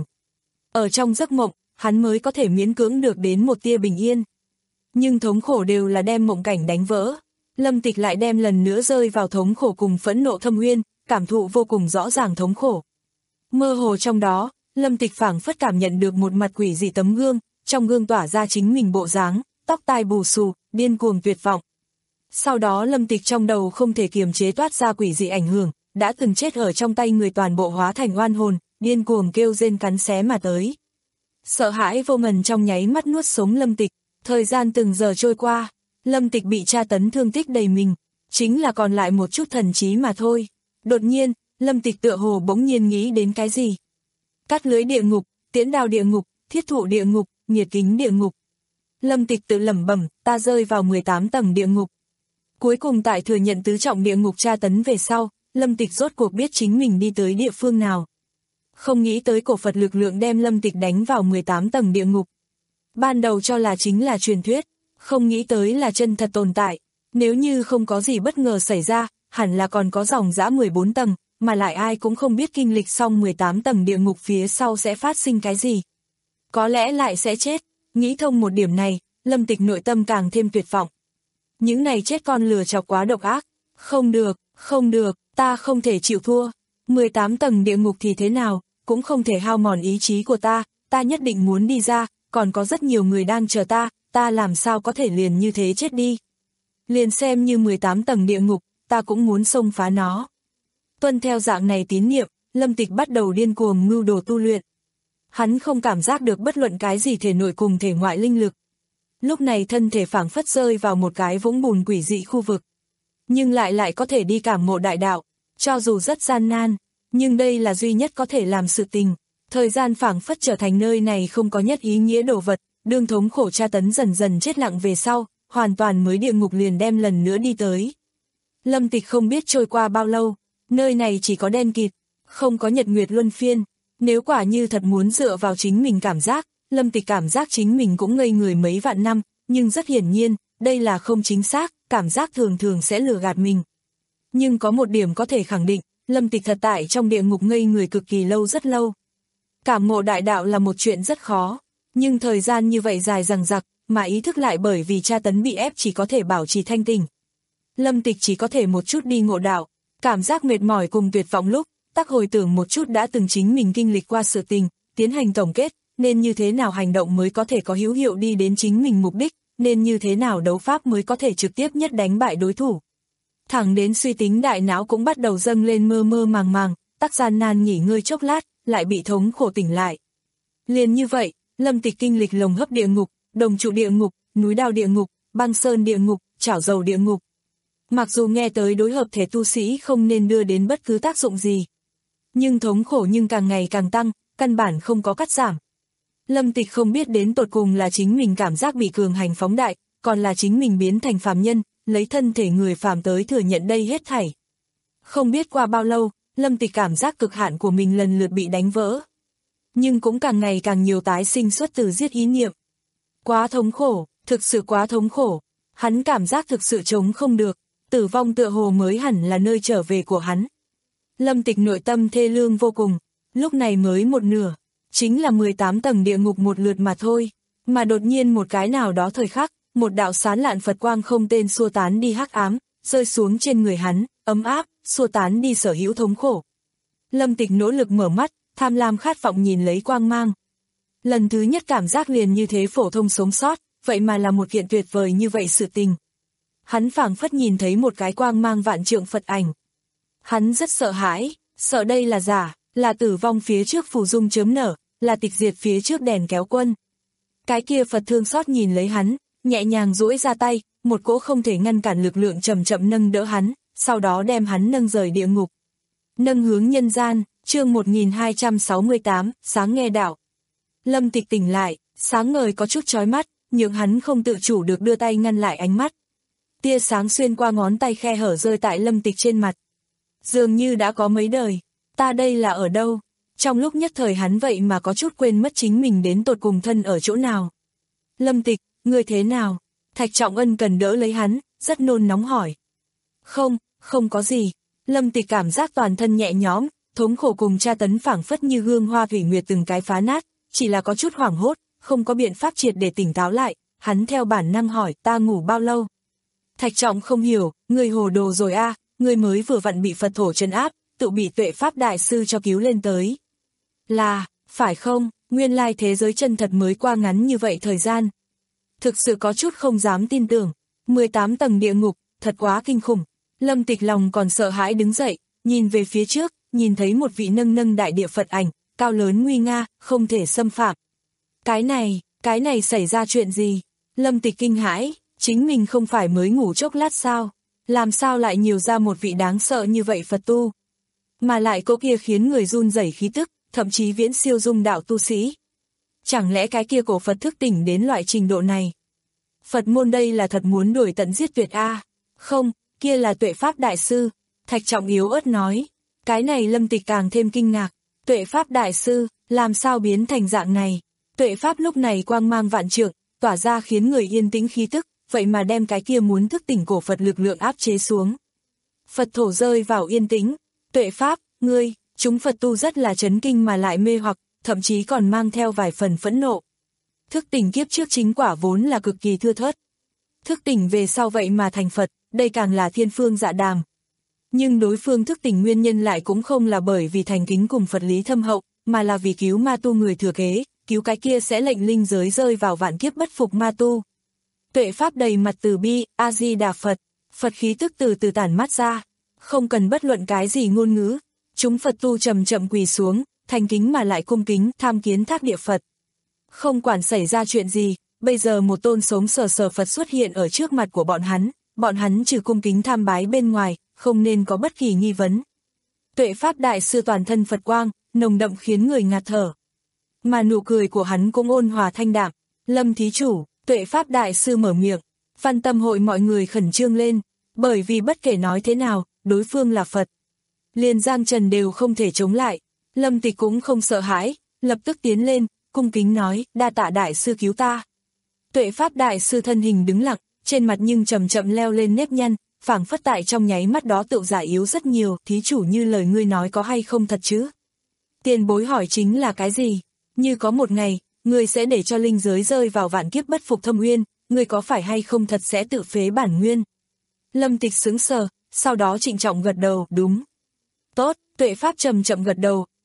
Ở trong giấc mộng, hắn mới có thể miễn cưỡng được đến một tia bình yên. Nhưng thống khổ đều là đem mộng cảnh đánh vỡ. Lâm Tịch lại đem lần nữa rơi vào thống khổ cùng phẫn nộ thâm uyên, cảm thụ vô cùng rõ ràng thống khổ. Mơ hồ trong đó, Lâm Tịch phảng phất cảm nhận được một mặt quỷ dị tấm gương, trong gương tỏa ra chính mình bộ dáng, tóc tai bù xù, điên cuồng tuyệt vọng. Sau đó Lâm Tịch trong đầu không thể kiềm chế toát ra quỷ dị ảnh hưởng, đã từng chết ở trong tay người toàn bộ hóa thành oan hồn, điên cuồng kêu rên cắn xé mà tới. Sợ hãi vô ngần trong nháy mắt nuốt sống Lâm Tịch, thời gian từng giờ trôi qua, Lâm Tịch bị tra tấn thương tích đầy mình, chính là còn lại một chút thần trí mà thôi. Đột nhiên, Lâm Tịch tựa hồ bỗng nhiên nghĩ đến cái gì. Cắt lưới địa ngục, tiễn đao địa ngục, thiết thụ địa ngục, nhiệt kính địa ngục. Lâm Tịch tự lẩm bẩm, ta rơi vào mười tám tầng địa ngục. Cuối cùng tại thừa nhận tứ trọng địa ngục tra tấn về sau, Lâm Tịch rốt cuộc biết chính mình đi tới địa phương nào. Không nghĩ tới cổ Phật lực lượng đem Lâm Tịch đánh vào mười tám tầng địa ngục. Ban đầu cho là chính là truyền thuyết, không nghĩ tới là chân thật tồn tại. Nếu như không có gì bất ngờ xảy ra, hẳn là còn có dòng dã mười bốn tầng, mà lại ai cũng không biết kinh lịch xong mười tám tầng địa ngục phía sau sẽ phát sinh cái gì. Có lẽ lại sẽ chết, nghĩ thông một điểm này, Lâm Tịch nội tâm càng thêm tuyệt vọng. Những này chết con lừa chọc quá độc ác, không được, không được, ta không thể chịu thua. mười tám tầng địa ngục thì thế nào, cũng không thể hao mòn ý chí của ta, ta nhất định muốn đi ra, còn có rất nhiều người đang chờ ta, ta làm sao có thể liền như thế chết đi. Liền xem như mười tám tầng địa ngục, ta cũng muốn xông phá nó. Tuân theo dạng này tín niệm, Lâm Tịch bắt đầu điên cuồng mưu đồ tu luyện. Hắn không cảm giác được bất luận cái gì thể nội cùng thể ngoại linh lực. Lúc này thân thể phảng phất rơi vào một cái vũng bùn quỷ dị khu vực. Nhưng lại lại có thể đi cảm ngộ đại đạo, cho dù rất gian nan, nhưng đây là duy nhất có thể làm sự tình. Thời gian phảng phất trở thành nơi này không có nhất ý nghĩa đồ vật, đương thống khổ tra tấn dần dần chết lặng về sau, hoàn toàn mới địa ngục liền đem lần nữa đi tới. Lâm Tịch không biết trôi qua bao lâu, nơi này chỉ có đen kịt, không có nhật nguyệt luân phiên. Nếu quả như thật muốn dựa vào chính mình cảm giác, Lâm Tịch cảm giác chính mình cũng ngây người mấy vạn năm, nhưng rất hiển nhiên, đây là không chính xác, cảm giác thường thường sẽ lừa gạt mình. Nhưng có một điểm có thể khẳng định, Lâm Tịch thật tại trong địa ngục ngây người cực kỳ lâu rất lâu. Cảm ngộ đại đạo là một chuyện rất khó, nhưng thời gian như vậy dài dằng dặc, mà ý thức lại bởi vì tra tấn bị ép chỉ có thể bảo trì thanh tỉnh. Lâm Tịch chỉ có thể một chút đi ngộ đạo, cảm giác mệt mỏi cùng tuyệt vọng lúc, tác hồi tưởng một chút đã từng chính mình kinh lịch qua sự tình, tiến hành tổng kết, nên như thế nào hành động mới có thể có hữu hiệu đi đến chính mình mục đích, nên như thế nào đấu pháp mới có thể trực tiếp nhất đánh bại đối thủ. Thẳng đến suy tính đại não cũng bắt đầu dâng lên mơ mơ màng màng, tắc gian nan nghỉ ngơi chốc lát, lại bị thống khổ tỉnh lại. Liền như vậy, Lâm Tịch kinh lịch lồng hấp địa ngục, đồng trụ địa ngục, núi đao địa ngục, băng sơn địa ngục, chảo dầu địa ngục. Mặc dù nghe tới đối hợp thể tu sĩ không nên đưa đến bất cứ tác dụng gì, nhưng thống khổ nhưng càng ngày càng tăng, căn bản không có cắt giảm. Lâm Tịch không biết đến tột cùng là chính mình cảm giác bị cường hành phóng đại, còn là chính mình biến thành phàm nhân, lấy thân thể người phàm tới thừa nhận đây hết thảy. Không biết qua bao lâu, Lâm Tịch cảm giác cực hạn của mình lần lượt bị đánh vỡ. Nhưng cũng càng ngày càng nhiều tái sinh xuất từ giết ý niệm. Quá thống khổ, thực sự quá thống khổ. Hắn cảm giác thực sự chống không được, tử vong tựa hồ mới hẳn là nơi trở về của hắn. Lâm Tịch nội tâm thê lương vô cùng, lúc này mới một nửa, chính là mười tám tầng địa ngục một lượt mà thôi. Mà đột nhiên một cái nào đó thời khắc, một đạo sán lạn Phật quang không tên xua tán đi hắc ám, rơi xuống trên người hắn, ấm áp, xua tán đi sở hữu thống khổ. Lâm Tịch nỗ lực mở mắt, tham lam khát vọng nhìn lấy quang mang. Lần thứ nhất cảm giác liền như thế phổ thông sống sót, vậy mà là một kiện tuyệt vời như vậy sự tình. Hắn phảng phất nhìn thấy một cái quang mang vạn trượng Phật ảnh. Hắn rất sợ hãi, sợ đây là giả, là tử vong phía trước phù dung chớm nở, là tịch diệt phía trước đèn kéo quân. Cái kia Phật thương xót nhìn lấy hắn, nhẹ nhàng duỗi ra tay, một cỗ không thể ngăn cản lực lượng chậm chậm nâng đỡ hắn, sau đó đem hắn nâng rời địa ngục. Nâng hướng nhân gian, chương một nghìn hai trăm sáu mươi tám, sáng nghe đạo. Lâm Tịch tỉnh lại, sáng ngời có chút chói mắt, nhưng hắn không tự chủ được đưa tay ngăn lại ánh mắt. Tia sáng xuyên qua ngón tay khe hở rơi tại Lâm Tịch trên mặt. Dường như đã có mấy đời, ta đây là ở đâu? Trong lúc nhất thời hắn vậy mà có chút quên mất chính mình đến tột cùng thân ở chỗ nào. Lâm Tịch, ngươi thế nào? Thạch Trọng Ân cần đỡ lấy hắn, rất nôn nóng hỏi. Không, không có gì. Lâm Tịch cảm giác toàn thân nhẹ nhõm, thống khổ cùng tra tấn phảng phất như hương hoa thủy nguyệt từng cái phá nát, chỉ là có chút hoảng hốt, không có biện pháp triệt để tỉnh táo lại, hắn theo bản năng hỏi, ta ngủ bao lâu? Thạch Trọng không hiểu, ngươi hồ đồ rồi a, à, ngươi mới vừa vặn bị Phật thổ trấn áp, tự bị Tuệ Pháp Đại Sư cho cứu lên tới. Là, phải không, nguyên lai thế giới chân thật mới qua ngắn như vậy thời gian. Thực sự có chút không dám tin tưởng, mười tám tầng địa ngục, thật quá kinh khủng. Lâm Tịch lòng còn sợ hãi đứng dậy, nhìn về phía trước, nhìn thấy một vị nâng nâng đại địa Phật ảnh, cao lớn nguy nga, không thể xâm phạm. Cái này, cái này xảy ra chuyện gì? Lâm Tịch kinh hãi, chính mình không phải mới ngủ chốc lát sao? Làm sao lại nhiều ra một vị đáng sợ như vậy Phật tu? Mà lại cô kia khiến người run rẩy khí tức, thậm chí viễn siêu dung đạo tu sĩ. Chẳng lẽ cái kia cổ Phật thức tỉnh đến loại trình độ này? Phật môn đây là thật muốn đuổi tận giết tuyệt a? À? Không, kia là Tuệ Pháp Đại Sư. Thạch Trọng yếu ớt nói. Cái này Lâm Tịch càng thêm kinh ngạc. Tuệ Pháp Đại Sư, làm sao biến thành dạng này? Tuệ Pháp lúc này quang mang vạn trượng, tỏa ra khiến người yên tĩnh khí tức, vậy mà đem cái kia muốn thức tỉnh cổ Phật lực lượng áp chế xuống. Phật thổ rơi vào yên tĩnh. Tuệ Pháp, ngươi, chúng Phật tu rất là chấn kinh mà lại mê hoặc, thậm chí còn mang theo vài phần phẫn nộ. Thức tỉnh kiếp trước chính quả vốn là cực kỳ thưa thớt. Thức tỉnh về sau vậy mà thành Phật, đây càng là thiên phương dạ đàm. Nhưng đối phương thức tỉnh nguyên nhân lại cũng không là bởi vì thành kính cùng Phật lý thâm hậu, mà là vì cứu ma tu người thừa kế, cứu cái kia sẽ lệnh linh giới rơi vào vạn kiếp bất phục ma tu. Tuệ Pháp đầy mặt từ bi, A-di-đà Phật, Phật khí tức từ từ tản mát ra, không cần bất luận cái gì ngôn ngữ, chúng Phật tu chậm chậm quỳ xuống, thành kính mà lại cung kính, tham kiến thác địa Phật. Không quản xảy ra chuyện gì, bây giờ một tôn sống sờ sờ Phật xuất hiện ở trước mặt của bọn hắn, bọn hắn trừ cung kính tham bái bên ngoài, không nên có bất kỳ nghi vấn. Tuệ Pháp Đại Sư toàn thân Phật quang, nồng đậm khiến người ngạt thở. Mà nụ cười của hắn cũng ôn hòa thanh đạm. Lâm thí chủ, Tuệ Pháp Đại Sư mở miệng, Văn Tâm hội mọi người khẩn trương lên, bởi vì bất kể nói thế nào, đối phương là Phật. Liền Giang Trần đều không thể chống lại. Lâm Tịch cũng không sợ hãi, lập tức tiến lên, cung kính nói, đa tạ Đại Sư cứu ta. Tuệ Pháp Đại Sư thân hình đứng lặng, trên mặt nhưng chậm chậm leo lên nếp nhăn, phảng phất tại trong nháy mắt đó tự giả yếu rất nhiều, thí chủ như lời ngươi nói có hay không thật chứ? Tiền bối hỏi chính là cái gì? Như có một ngày, ngươi sẽ để cho linh giới rơi vào vạn kiếp bất phục thâm uyên, ngươi có phải hay không thật sẽ tự phế bản nguyên? Lâm Tịch sững sờ, sau đó trịnh trọng gật đầu, đúng. Tốt, Tuệ Pháp chậm chậm gật đầu,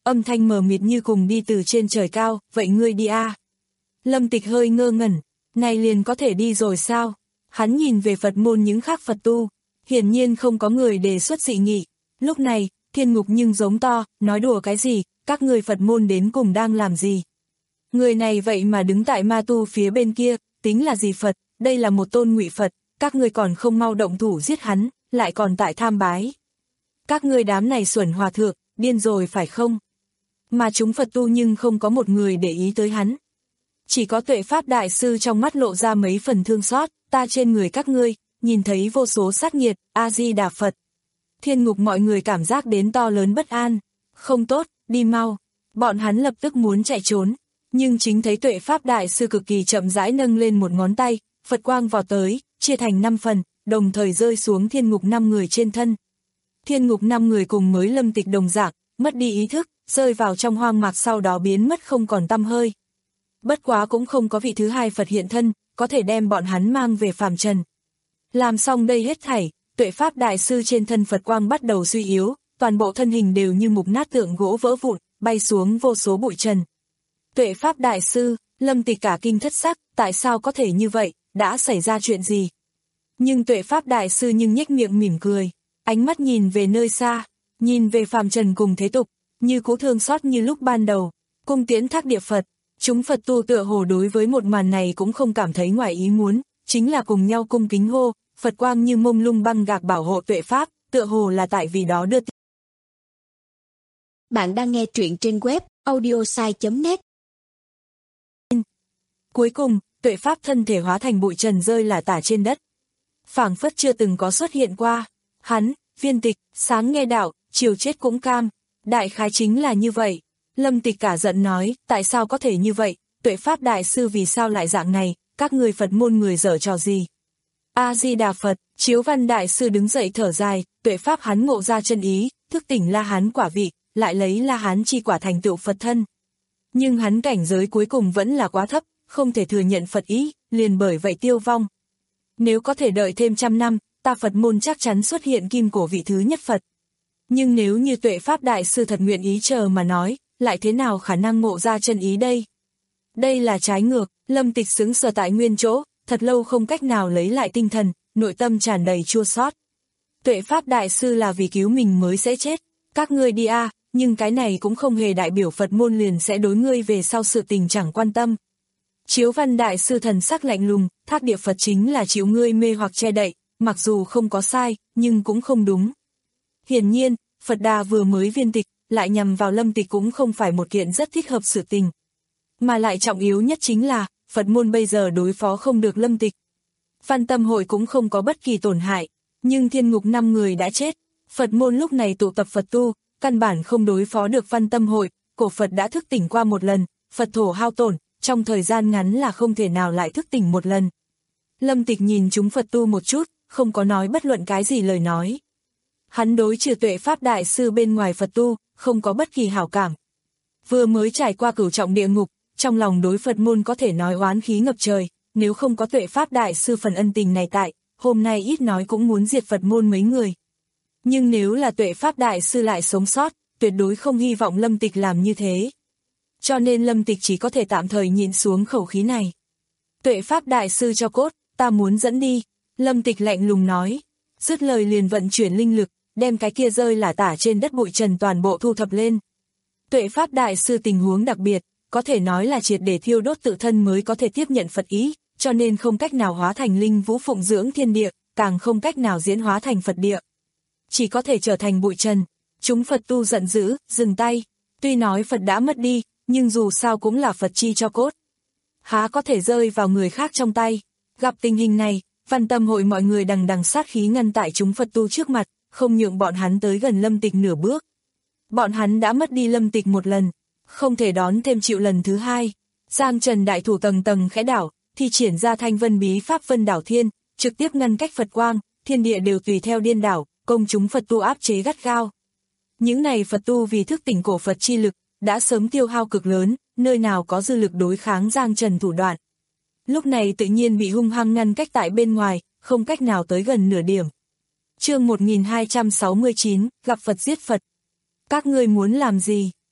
âm thanh mờ mịt như cùng đi từ trên trời cao, vậy ngươi đi a. Lâm Tịch hơi ngơ ngẩn, này liền có thể đi rồi sao? Hắn nhìn về Phật môn những khác Phật tu, hiển nhiên không có người đề xuất dị nghị. Lúc này, Thiên Ngục nhưng giống to, nói đùa cái gì, các người Phật môn đến cùng đang làm gì? Người này vậy mà đứng tại ma tu phía bên kia, tính là gì Phật, đây là một tôn ngụy Phật, các người còn không mau động thủ giết hắn, lại còn tại tham bái. Các người đám này xuẩn hòa thượng, điên rồi phải không? Mà chúng Phật tu nhưng không có một người để ý tới hắn. Chỉ có Tuệ Pháp Đại Sư trong mắt lộ ra mấy phần thương xót, ta trên người các ngươi, nhìn thấy vô số sát nghiệt, A-di-đà Phật. Thiên Ngục mọi người cảm giác đến to lớn bất an, không tốt, đi mau. Bọn hắn lập tức muốn chạy trốn, nhưng chính thấy Tuệ Pháp Đại Sư cực kỳ chậm rãi nâng lên một ngón tay, Phật quang vào tới, chia thành năm phần, đồng thời rơi xuống Thiên Ngục năm người trên thân. Thiên Ngục năm người cùng mới Lâm Tịch đồng dạng, mất đi ý thức, rơi vào trong hoang mạc sau đó biến mất không còn tăm hơi. Bất quá cũng không có vị thứ hai Phật hiện thân, có thể đem bọn hắn mang về phàm trần. Làm xong đây hết thảy, Tuệ Pháp Đại Sư trên thân Phật quang bắt đầu suy yếu, toàn bộ thân hình đều như mục nát tượng gỗ vỡ vụn, bay xuống vô số bụi trần. Tuệ Pháp Đại Sư, Lâm Tịch cả kinh thất sắc, tại sao có thể như vậy, đã xảy ra chuyện gì? Nhưng Tuệ Pháp Đại Sư nhưng nhếch miệng mỉm cười, ánh mắt nhìn về nơi xa, nhìn về phàm trần cùng thế tục, như cũ thương xót như lúc ban đầu, cung tiễn thác địa Phật. Chúng Phật tu tựa hồ đối với một màn này cũng không cảm thấy ngoài ý muốn, chính là cùng nhau cung kính hô, Phật quang như mông lung băng gạc bảo hộ Tuệ Pháp, tựa hồ là tại vì đó đưa. Bạn đang nghe truyện trên web audiosai chấm net. Cuối cùng, Tuệ Pháp thân thể hóa thành bụi trần rơi lả tả trên đất. Phảng phất chưa từng có xuất hiện qua. Hắn, Viên Tịch, sáng nghe đạo, chiều chết cũng cam. Đại khái chính là như vậy. Lâm Tịch cả giận nói, tại sao có thể như vậy, Tuệ Pháp Đại Sư vì sao lại dạng này, các người Phật môn người dở trò gì? A-di-đà Phật, Chiếu Văn Đại Sư đứng dậy thở dài, Tuệ Pháp hắn ngộ ra chân ý, thức tỉnh La Hán quả vị, lại lấy La Hán chi quả thành tựu Phật thân. Nhưng hắn cảnh giới cuối cùng vẫn là quá thấp, không thể thừa nhận Phật ý, liền bởi vậy tiêu vong. Nếu có thể đợi thêm trăm năm, ta Phật môn chắc chắn xuất hiện kim cổ vị thứ nhất Phật. Nhưng nếu như Tuệ Pháp Đại Sư thật nguyện ý chờ mà nói, lại thế nào khả năng ngộ ra chân ý đây? Đây là trái ngược, Lâm Tịch sững sờ tại nguyên chỗ, thật lâu không cách nào lấy lại tinh thần, nội tâm tràn đầy chua xót. Tuệ Pháp Đại Sư là vì cứu mình mới sẽ chết, các ngươi đi a, à, nhưng cái này cũng không hề đại biểu Phật môn liền sẽ đối ngươi về sau sự tình chẳng quan tâm. Chiếu Văn Đại Sư thần sắc lạnh lùng, thác địa Phật chính là chịu ngươi mê hoặc che đậy, mặc dù không có sai, nhưng cũng không đúng. Hiển nhiên, Phật Đà vừa mới viên tịch, lại nhằm vào Lâm Tịch cũng không phải một kiện rất thích hợp sự tình. Mà lại trọng yếu nhất chính là, Phật môn bây giờ đối phó không được Lâm Tịch. Văn Tâm Hội cũng không có bất kỳ tổn hại, nhưng Thiên Ngục năm người đã chết. Phật môn lúc này tụ tập Phật tu, căn bản không đối phó được Văn Tâm Hội, cổ Phật đã thức tỉnh qua một lần, Phật thổ hao tổn, trong thời gian ngắn là không thể nào lại thức tỉnh một lần. Lâm Tịch nhìn chúng Phật tu một chút, không có nói bất luận cái gì lời nói. Hắn đối trừ Tuệ Pháp Đại Sư bên ngoài Phật tu, không có bất kỳ hảo cảm. Vừa mới trải qua cửu trọng địa ngục, trong lòng đối Phật môn có thể nói oán khí ngập trời, nếu không có Tuệ Pháp Đại Sư phần ân tình này tại, hôm nay ít nói cũng muốn diệt Phật môn mấy người. Nhưng nếu là Tuệ Pháp Đại Sư lại sống sót, tuyệt đối không hy vọng Lâm Tịch làm như thế. Cho nên Lâm Tịch chỉ có thể tạm thời nhịn xuống khẩu khí này. Tuệ Pháp Đại Sư cho cốt, ta muốn dẫn đi. Lâm Tịch lạnh lùng nói, dứt lời liền vận chuyển linh lực, đem cái kia rơi lả tả trên đất bụi trần toàn bộ thu thập lên. Tuệ Pháp Đại Sư tình huống đặc biệt, có thể nói là triệt để thiêu đốt tự thân mới có thể tiếp nhận Phật ý, cho nên không cách nào hóa thành linh vũ phụng dưỡng thiên địa, càng không cách nào diễn hóa thành Phật địa. Chỉ có thể trở thành bụi trần. Chúng Phật tu giận dữ, dừng tay. Tuy nói Phật đã mất đi, nhưng dù sao cũng là Phật chi cho cốt. Há có thể rơi vào người khác trong tay. Gặp tình hình này, Văn Tâm Hội mọi người đằng đằng sát khí ngăn tại chúng Phật tu trước mặt, không nhượng bọn hắn tới gần Lâm Tịch nửa bước. Bọn hắn đã mất đi Lâm Tịch một lần, không thể đón thêm chịu lần thứ hai. Giang Trần đại thủ tầng tầng khẽ đảo, thi triển ra thanh vân bí pháp vân đảo thiên, trực tiếp ngăn cách Phật quang, thiên địa đều tùy theo điên đảo, công chúng Phật tu áp chế gắt gao. Những này Phật tu vì thức tỉnh cổ Phật chi lực, đã sớm tiêu hao cực lớn, nơi nào có dư lực đối kháng Giang Trần thủ đoạn. Lúc này tự nhiên bị hung hăng ngăn cách tại bên ngoài, không cách nào tới gần nửa điểm. Chương một nghìn hai trăm sáu mươi chín, gặp Phật giết Phật. Các ngươi muốn làm gì?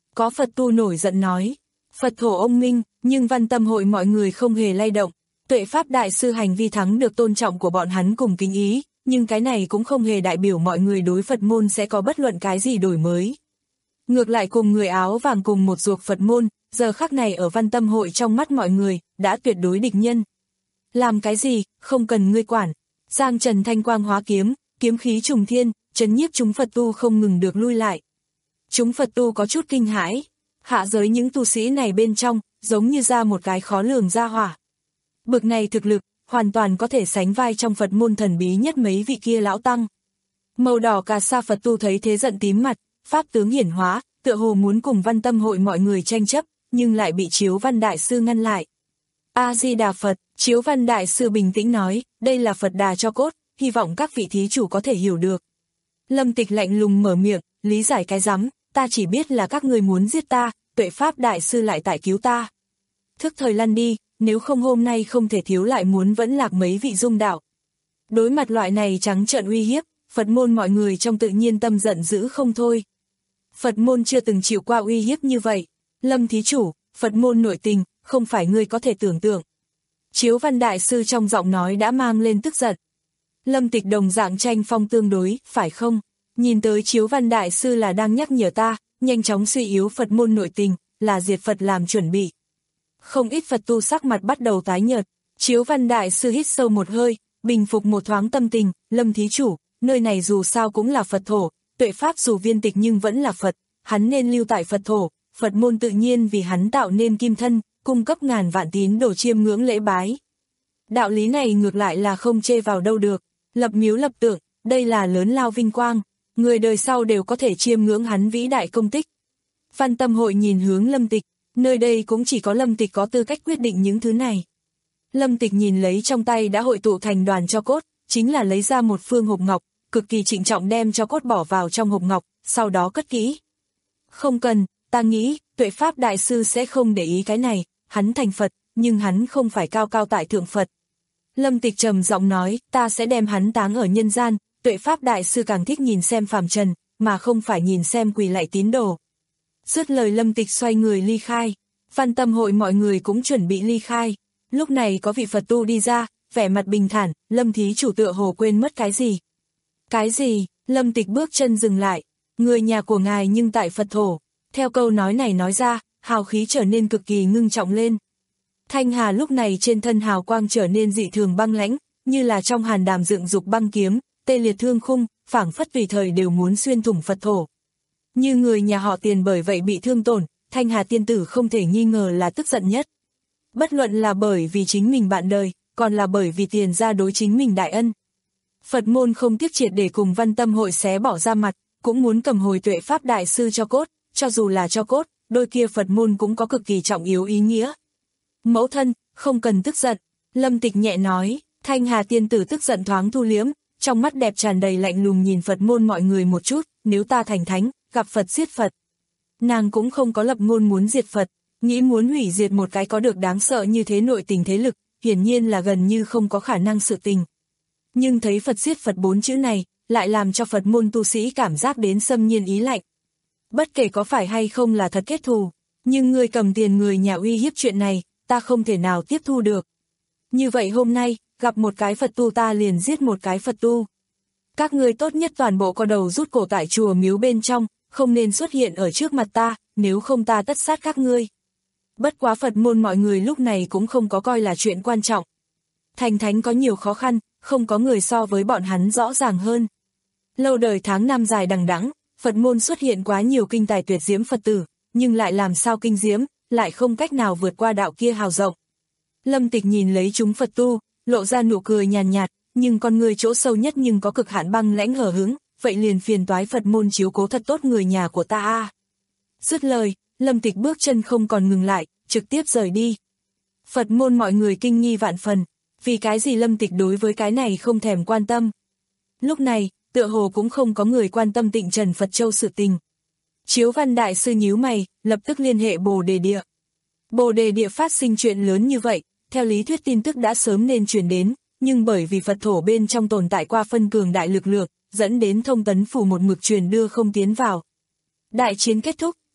Có Phật tu nổi giận nói, Phật thổ ông minh, nhưng Văn Tâm hội mọi người không hề lay động. Tuệ Pháp Đại Sư hành vi thắng được tôn trọng của bọn hắn cùng kính ý, nhưng cái này cũng không hề đại biểu mọi người đối Phật môn sẽ có bất luận cái gì đổi mới. Ngược lại cùng người áo vàng cùng một ruột Phật môn, giờ khắc này ở Văn Tâm hội trong mắt mọi người, đã tuyệt đối địch nhân. Làm cái gì, không cần ngươi quản. Giang Trần thanh quang hóa kiếm, kiếm khí trùng thiên, trấn nhiếp chúng Phật tu không ngừng được lui lại. Chúng Phật tu có chút kinh hãi, hạ giới những tu sĩ này bên trong, giống như ra một cái khó lường ra hỏa. Bực này thực lực, hoàn toàn có thể sánh vai trong Phật môn thần bí nhất mấy vị kia lão tăng. Màu đỏ cà sa Phật tu thấy thế giận tím mặt, pháp tướng hiển hóa, tựa hồ muốn cùng Văn Tâm hội mọi người tranh chấp, nhưng lại bị Chiếu Văn Đại Sư ngăn lại. A-di-đà Phật, Chiếu Văn Đại Sư bình tĩnh nói, đây là Phật đà cho cốt, hy vọng các vị thí chủ có thể hiểu được. Lâm Tịch lạnh lùng mở miệng, lý giải cái rắm, ta chỉ biết là các người muốn giết ta, Tuệ Pháp Đại Sư lại tại cứu ta. Thức thời lăn đi, nếu không hôm nay không thể thiếu lại muốn vẫn lạc mấy vị dung đạo. Đối mặt loại này trắng trợn uy hiếp, Phật môn mọi người trong tự nhiên tâm giận dữ không thôi. Phật môn chưa từng chịu qua uy hiếp như vậy. Lâm thí chủ, Phật môn nội tình, không phải ngươi có thể tưởng tượng. Chiếu Văn Đại Sư trong giọng nói đã mang lên tức giận. Lâm Tịch đồng dạng tranh phong tương đối, phải không? Nhìn tới Chiếu Văn Đại Sư là đang nhắc nhở ta, nhanh chóng suy yếu Phật môn nội tình, là diệt Phật làm chuẩn bị. Không ít Phật tu sắc mặt bắt đầu tái nhợt, Chiếu Văn Đại Sư hít sâu một hơi, bình phục một thoáng tâm tình, Lâm thí chủ, nơi này dù sao cũng là Phật thổ, Tuệ Pháp dù viên tịch nhưng vẫn là Phật, hắn nên lưu tại Phật thổ, Phật môn tự nhiên vì hắn tạo nên kim thân, cung cấp ngàn vạn tín đồ chiêm ngưỡng lễ bái. Đạo lý này ngược lại là không chê vào đâu được, lập miếu lập tượng, đây là lớn lao vinh quang, người đời sau đều có thể chiêm ngưỡng hắn vĩ đại công tích. Văn Tâm hội nhìn hướng Lâm Tịch, nơi đây cũng chỉ có Lâm Tịch có tư cách quyết định những thứ này. Lâm Tịch nhìn lấy trong tay đã hội tụ thành đoàn tro cốt, chính là lấy ra một phương hộp ngọc, cực kỳ trịnh trọng đem tro cốt bỏ vào trong hộp ngọc, sau đó cất kỹ. Không cần, ta nghĩ, Tuệ Pháp Đại Sư sẽ không để ý cái này, hắn thành Phật, nhưng hắn không phải cao cao tại thượng Phật. Lâm Tịch trầm giọng nói, ta sẽ đem hắn táng ở nhân gian, Tuệ Pháp Đại Sư càng thích nhìn xem phàm trần, mà không phải nhìn xem quỳ lạy tín đồ. Dứt lời Lâm Tịch xoay người ly khai, Văn Tâm hội mọi người cũng chuẩn bị ly khai. Lúc này có vị Phật tu đi ra, vẻ mặt bình thản, Lâm thí chủ tựa hồ quên mất cái gì. Cái gì? Lâm Tịch bước chân dừng lại, người nhà của ngài nhưng tại Phật thổ. Theo câu nói này nói ra, hào khí trở nên cực kỳ ngưng trọng lên. Thanh Hà lúc này trên thân hào quang trở nên dị thường băng lãnh, như là trong hàn đàm dựng dục băng kiếm, tê liệt thương khung, phảng phất tùy thời đều muốn xuyên thủng Phật thổ. Như người nhà họ Tiền bởi vậy bị thương tổn, Thanh Hà tiên tử không thể nghi ngờ là tức giận nhất. Bất luận là bởi vì chính mình bạn đời, còn là bởi vì Tiền gia đối chính mình đại ân. Phật môn không tiếc triệt để cùng Văn Tâm hội xé bỏ ra mặt, cũng muốn cầm hồi Tuệ Pháp Đại Sư cho cốt, cho dù là cho cốt, đôi kia Phật môn cũng có cực kỳ trọng yếu ý nghĩa. Mẫu thân, không cần tức giận, Lâm Tịch nhẹ nói. Thanh Hà tiên tử tức giận thoáng thu liếm, trong mắt đẹp tràn đầy lạnh lùng nhìn Phật môn mọi người một chút, nếu ta thành thánh, gặp Phật giết Phật. Nàng cũng không có lập ngôn muốn diệt Phật, nghĩ muốn hủy diệt một cái có được đáng sợ như thế nội tình thế lực, hiển nhiên là gần như không có khả năng sự tình. Nhưng thấy Phật giết Phật bốn chữ này, lại làm cho Phật môn tu sĩ cảm giác đến xâm nhiên ý lạnh. Bất kể có phải hay không là thật kết thù, nhưng người cầm tiền người nhà uy hiếp chuyện này, ta không thể nào tiếp thu được. Như vậy hôm nay, gặp một cái Phật tu ta liền giết một cái Phật tu. Các ngươi tốt nhất toàn bộ có đầu rút cổ tại chùa miếu bên trong, không nên xuất hiện ở trước mặt ta, nếu không ta tất sát các ngươi. Bất quá Phật môn mọi người lúc này cũng không có coi là chuyện quan trọng. Thành thánh có nhiều khó khăn, không có người so với bọn hắn rõ ràng hơn. Lâu đời tháng năm dài đằng đẵng, Phật môn xuất hiện quá nhiều kinh tài tuyệt diễm Phật tử, nhưng lại làm sao kinh diễm, lại không cách nào vượt qua đạo kia hào rộng. Lâm Tịch nhìn lấy chúng Phật tu, lộ ra nụ cười nhàn nhạt, nhưng con người chỗ sâu nhất nhưng có cực hạn băng lãnh hờ hững, vậy liền phiền toái Phật môn chiếu cố thật tốt người nhà của ta a. À. Dứt lời, Lâm Tịch bước chân không còn ngừng lại, trực tiếp rời đi. Phật môn mọi người kinh nghi vạn phần, vì cái gì Lâm Tịch đối với cái này không thèm quan tâm. Lúc này, tựa hồ cũng không có người quan tâm Tịnh Trần Phật Châu sự tình. Chiếu Văn Đại Sư nhíu mày, lập tức liên hệ Bồ Đề Địa. Bồ Đề Địa phát sinh chuyện lớn như vậy, theo lý thuyết tin tức đã sớm nên truyền đến, nhưng bởi vì Phật thổ bên trong tồn tại qua phân cường đại lực lượng, dẫn đến thông tấn phủ một mực truyền đưa không tiến vào. Đại chiến kết thúc,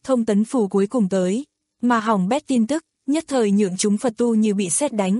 thông tấn phù cuối cùng tới, mà hỏng bét tin tức, nhất thời nhượng chúng Phật tu như bị sét đánh.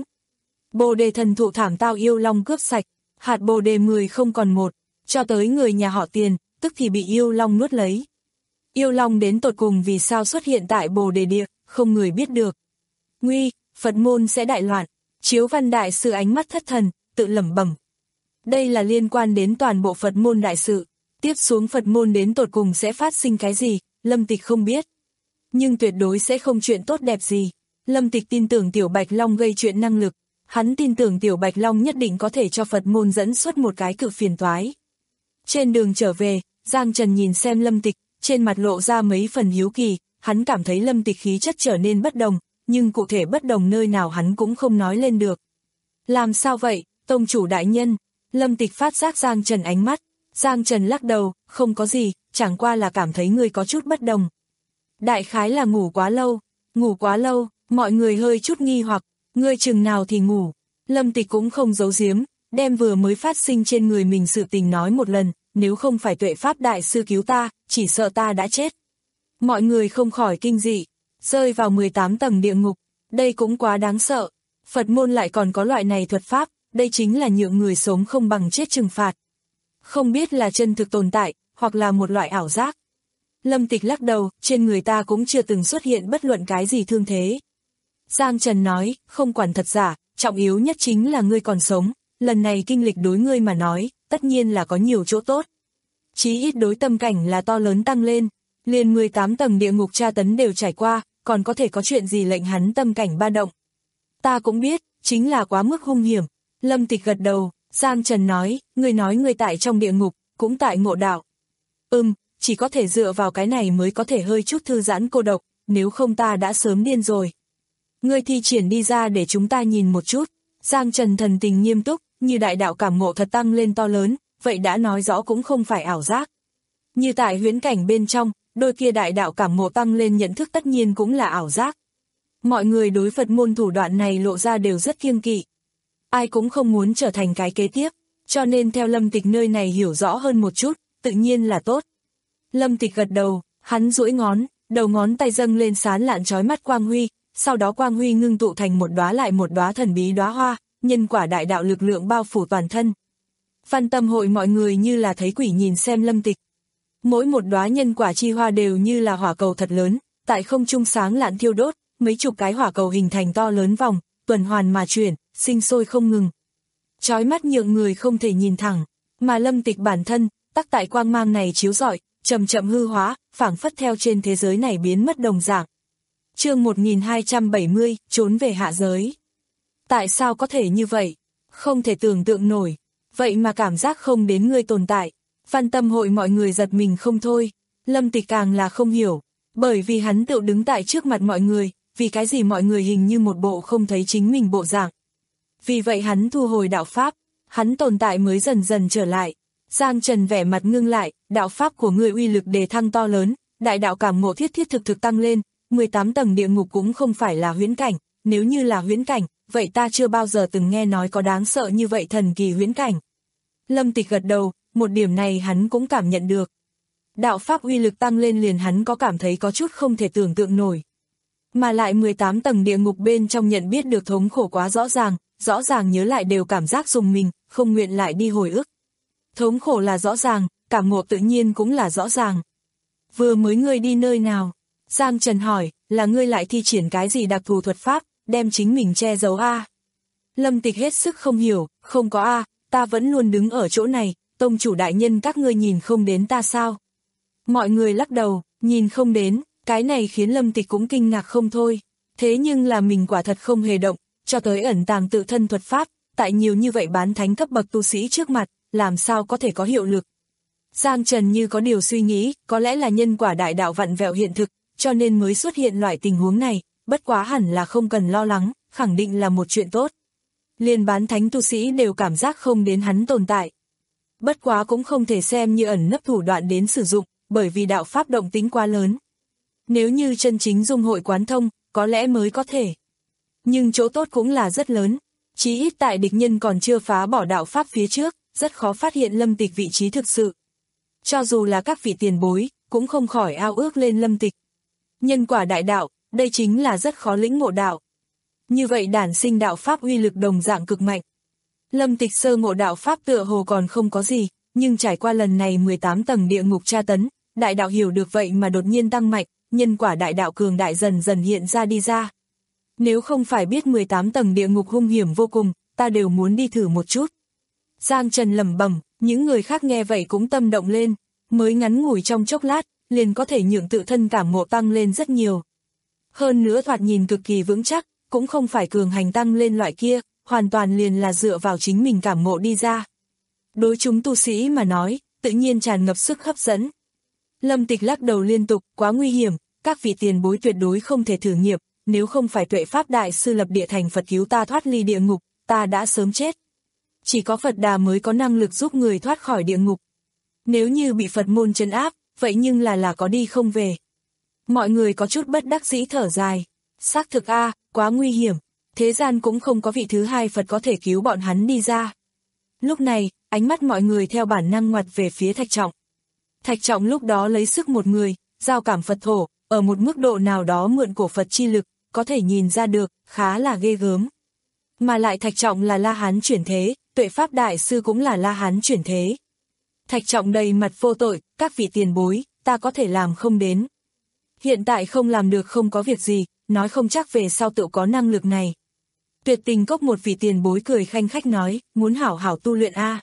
Bồ đề thần thụ thảm tao yêu long cướp sạch, hạt bồ đề mười không còn một, cho tới người nhà họ Tiền, tức thì bị yêu long nuốt lấy. Yêu long đến tột cùng vì sao xuất hiện tại bồ đề địa, không người biết được. Nguy, Phật môn sẽ đại loạn. Chiếu Văn đại sư ánh mắt thất thần, tự lẩm bẩm. Đây là liên quan đến toàn bộ Phật môn đại sự, tiếp xuống Phật môn đến tột cùng sẽ phát sinh cái gì, Lâm Tịch không biết. Nhưng tuyệt đối sẽ không chuyện tốt đẹp gì. Lâm Tịch tin tưởng Tiểu Bạch Long gây chuyện năng lực, hắn tin tưởng Tiểu Bạch Long nhất định có thể cho Phật môn dẫn xuất một cái cự phiền toái. Trên đường trở về, Giang Trần nhìn xem Lâm Tịch, trên mặt lộ ra mấy phần hiếu kỳ, hắn cảm thấy Lâm Tịch khí chất trở nên bất đồng, nhưng cụ thể bất đồng nơi nào hắn cũng không nói lên được. Làm sao vậy, tông chủ đại nhân? Lâm Tịch phát giác Giang Trần ánh mắt, Giang Trần lắc đầu, không có gì, chẳng qua là cảm thấy ngươi có chút bất đồng. Đại khái là ngủ quá lâu, ngủ quá lâu, mọi người hơi chút nghi hoặc, ngươi chừng nào thì ngủ. Lâm Tịch cũng không giấu giếm, đem vừa mới phát sinh trên người mình sự tình nói một lần, nếu không phải Tuệ Pháp đại sư cứu ta, chỉ sợ ta đã chết. Mọi người không khỏi kinh dị, rơi vào mười tám tầng địa ngục, đây cũng quá đáng sợ. Phật môn lại còn có loại này thuật pháp, đây chính là nhượng người sống không bằng chết trừng phạt. Không biết là chân thực tồn tại, hoặc là một loại ảo giác. Lâm Tịch lắc đầu, trên người ta cũng chưa từng xuất hiện bất luận cái gì thương thế. Giang Trần nói, không quản thật giả, trọng yếu nhất chính là ngươi còn sống, lần này kinh lịch đối ngươi mà nói, tất nhiên là có nhiều chỗ tốt. Chí ít đối tâm cảnh là to lớn tăng lên, liền mười tám tầng địa ngục tra tấn đều trải qua, còn có thể có chuyện gì lệnh hắn tâm cảnh ba động. Ta cũng biết, chính là quá mức hung hiểm. Lâm Tịch gật đầu, Giang Trần nói, ngươi nói ngươi tại trong địa ngục, cũng tại ngộ đạo. Ừm, chỉ có thể dựa vào cái này mới có thể hơi chút thư giãn cô độc, nếu không ta đã sớm điên rồi. Ngươi thi triển đi ra để chúng ta nhìn một chút. Giang Trần thần tình nghiêm túc, như đại đạo cảm ngộ thật tăng lên to lớn, vậy đã nói rõ cũng không phải ảo giác. Như tại huyễn cảnh bên trong, đôi kia đại đạo cảm ngộ tăng lên nhận thức tất nhiên cũng là ảo giác. Mọi người đối Phật môn thủ đoạn này lộ ra đều rất kiêng kỵ. Ai cũng không muốn trở thành cái kế tiếp, cho nên theo Lâm Tịch nơi này hiểu rõ hơn một chút, tự nhiên là tốt. Lâm Tịch gật đầu, hắn duỗi ngón, đầu ngón tay dâng lên sáng lạn chói mắt quang huy, sau đó quang huy ngưng tụ thành một đóa lại một đóa thần bí đóa hoa, nhân quả đại đạo lực lượng bao phủ toàn thân. Văn Tâm hội mọi người như là thấy quỷ nhìn xem Lâm Tịch. Mỗi một đóa nhân quả chi hoa đều như là hỏa cầu thật lớn, tại không trung sáng lạn thiêu đốt, mấy chục cái hỏa cầu hình thành to lớn vòng, tuần hoàn mà chuyển, sinh sôi không ngừng. Chói mắt nhượng người không thể nhìn thẳng, mà Lâm Tịch bản thân, tắc tại quang mang này chiếu rọi, chậm chậm hư hóa, phảng phất theo trên thế giới này biến mất đồng dạng. Chương một nghìn hai trăm bảy mươi, trốn về hạ giới. Tại sao có thể như vậy? Không thể tưởng tượng nổi. Vậy mà cảm giác không đến ngươi tồn tại. Văn Tâm hội mọi người giật mình không thôi. Lâm Tịch càng là không hiểu. Bởi vì hắn tự đứng tại trước mặt mọi người, vì cái gì mọi người hình như một bộ không thấy chính mình bộ dạng. Vì vậy hắn thu hồi đạo pháp, hắn tồn tại mới dần dần trở lại. Giang Trần vẻ mặt ngưng lại, đạo pháp của ngươi uy lực đề thăng to lớn, đại đạo cảm ngộ thiết thiết thực thực tăng lên, mười tám tầng địa ngục cũng không phải là huyễn cảnh, nếu như là huyễn cảnh, vậy ta chưa bao giờ từng nghe nói có đáng sợ như vậy thần kỳ huyễn cảnh. Lâm Tịch gật đầu, một điểm này hắn cũng cảm nhận được. Đạo pháp uy lực tăng lên liền hắn có cảm thấy có chút không thể tưởng tượng nổi. Mà lại mười tám tầng địa ngục bên trong nhận biết được thống khổ quá rõ ràng, rõ ràng nhớ lại đều cảm giác dùng mình, không nguyện lại đi hồi ức. Thống khổ là rõ ràng, cảm ngộ tự nhiên cũng là rõ ràng. Vừa mới ngươi đi nơi nào? Giang Trần hỏi, là ngươi lại thi triển cái gì đặc thù thuật pháp, đem chính mình che giấu a? Lâm Tịch hết sức không hiểu, không có a, ta vẫn luôn đứng ở chỗ này, tông chủ đại nhân các ngươi nhìn không đến ta sao? Mọi người lắc đầu, nhìn không đến, cái này khiến Lâm Tịch cũng kinh ngạc không thôi. Thế nhưng là mình quả thật không hề động, cho tới ẩn tàng tự thân thuật pháp, tại nhiều như vậy bán thánh cấp bậc tu sĩ trước mặt, làm sao có thể có hiệu lực. Giang Trần như có điều suy nghĩ, có lẽ là nhân quả đại đạo vặn vẹo hiện thực, cho nên mới xuất hiện loại tình huống này, bất quá hẳn là không cần lo lắng, khẳng định là một chuyện tốt. Liên bán thánh tu sĩ đều cảm giác không đến hắn tồn tại. Bất quá cũng không thể xem như ẩn nấp thủ đoạn đến sử dụng, bởi vì đạo pháp động tính quá lớn. Nếu như chân chính dung hội quán thông, có lẽ mới có thể. Nhưng chỗ tốt cũng là rất lớn, chí ít tại địch nhân còn chưa phá bỏ đạo pháp phía trước, rất khó phát hiện Lâm Tịch vị trí thực sự. Cho dù là các vị tiền bối, cũng không khỏi ao ước lên Lâm Tịch. Nhân quả đại đạo, đây chính là rất khó lĩnh ngộ đạo. Như vậy đản sinh đạo pháp uy lực đồng dạng cực mạnh. Lâm Tịch sơ ngộ đạo pháp tựa hồ còn không có gì, nhưng trải qua lần này mười tám tầng địa ngục tra tấn, đại đạo hiểu được vậy mà đột nhiên tăng mạnh, nhân quả đại đạo cường đại dần dần hiện ra đi ra. Nếu không phải biết mười tám tầng địa ngục hung hiểm vô cùng, ta đều muốn đi thử một chút. Giang Trần lẩm bẩm, những người khác nghe vậy cũng tâm động lên, mới ngắn ngủi trong chốc lát, liền có thể nhượng tự thân cảm ngộ tăng lên rất nhiều. Hơn nữa thoạt nhìn cực kỳ vững chắc, cũng không phải cường hành tăng lên loại kia, hoàn toàn liền là dựa vào chính mình cảm ngộ đi ra. Đối chúng tu sĩ mà nói, tự nhiên tràn ngập sức hấp dẫn. Lâm Tịch lắc đầu liên tục, quá nguy hiểm, các vị tiền bối tuyệt đối không thể thử nghiệm, nếu không phải Tuệ Pháp Đại Sư lập địa thành Phật cứu ta thoát ly địa ngục, ta đã sớm chết. Chỉ có Phật Đà mới có năng lực giúp người thoát khỏi địa ngục. Nếu như bị Phật môn trấn áp, vậy nhưng là là có đi không về. Mọi người có chút bất đắc dĩ thở dài. Xác thực a, quá nguy hiểm, thế gian cũng không có vị thứ hai Phật có thể cứu bọn hắn đi ra. Lúc này, ánh mắt mọi người theo bản năng ngoặt về phía Thạch Trọng. Thạch Trọng lúc đó lấy sức một người, giao cảm Phật thổ, ở một mức độ nào đó mượn cổ Phật chi lực, có thể nhìn ra được, khá là ghê gớm. Mà lại Thạch Trọng là La Hán chuyển thế, Tuệ Pháp Đại Sư cũng là La Hán chuyển thế. Thạch Trọng đầy mặt vô tội, các vị tiền bối, ta có thể làm không đến. Hiện tại không làm được không có việc gì, nói không chắc về sau tự có năng lực này. Tuyệt Tình Cốc một vị tiền bối cười khanh khách nói, muốn hảo hảo tu luyện a.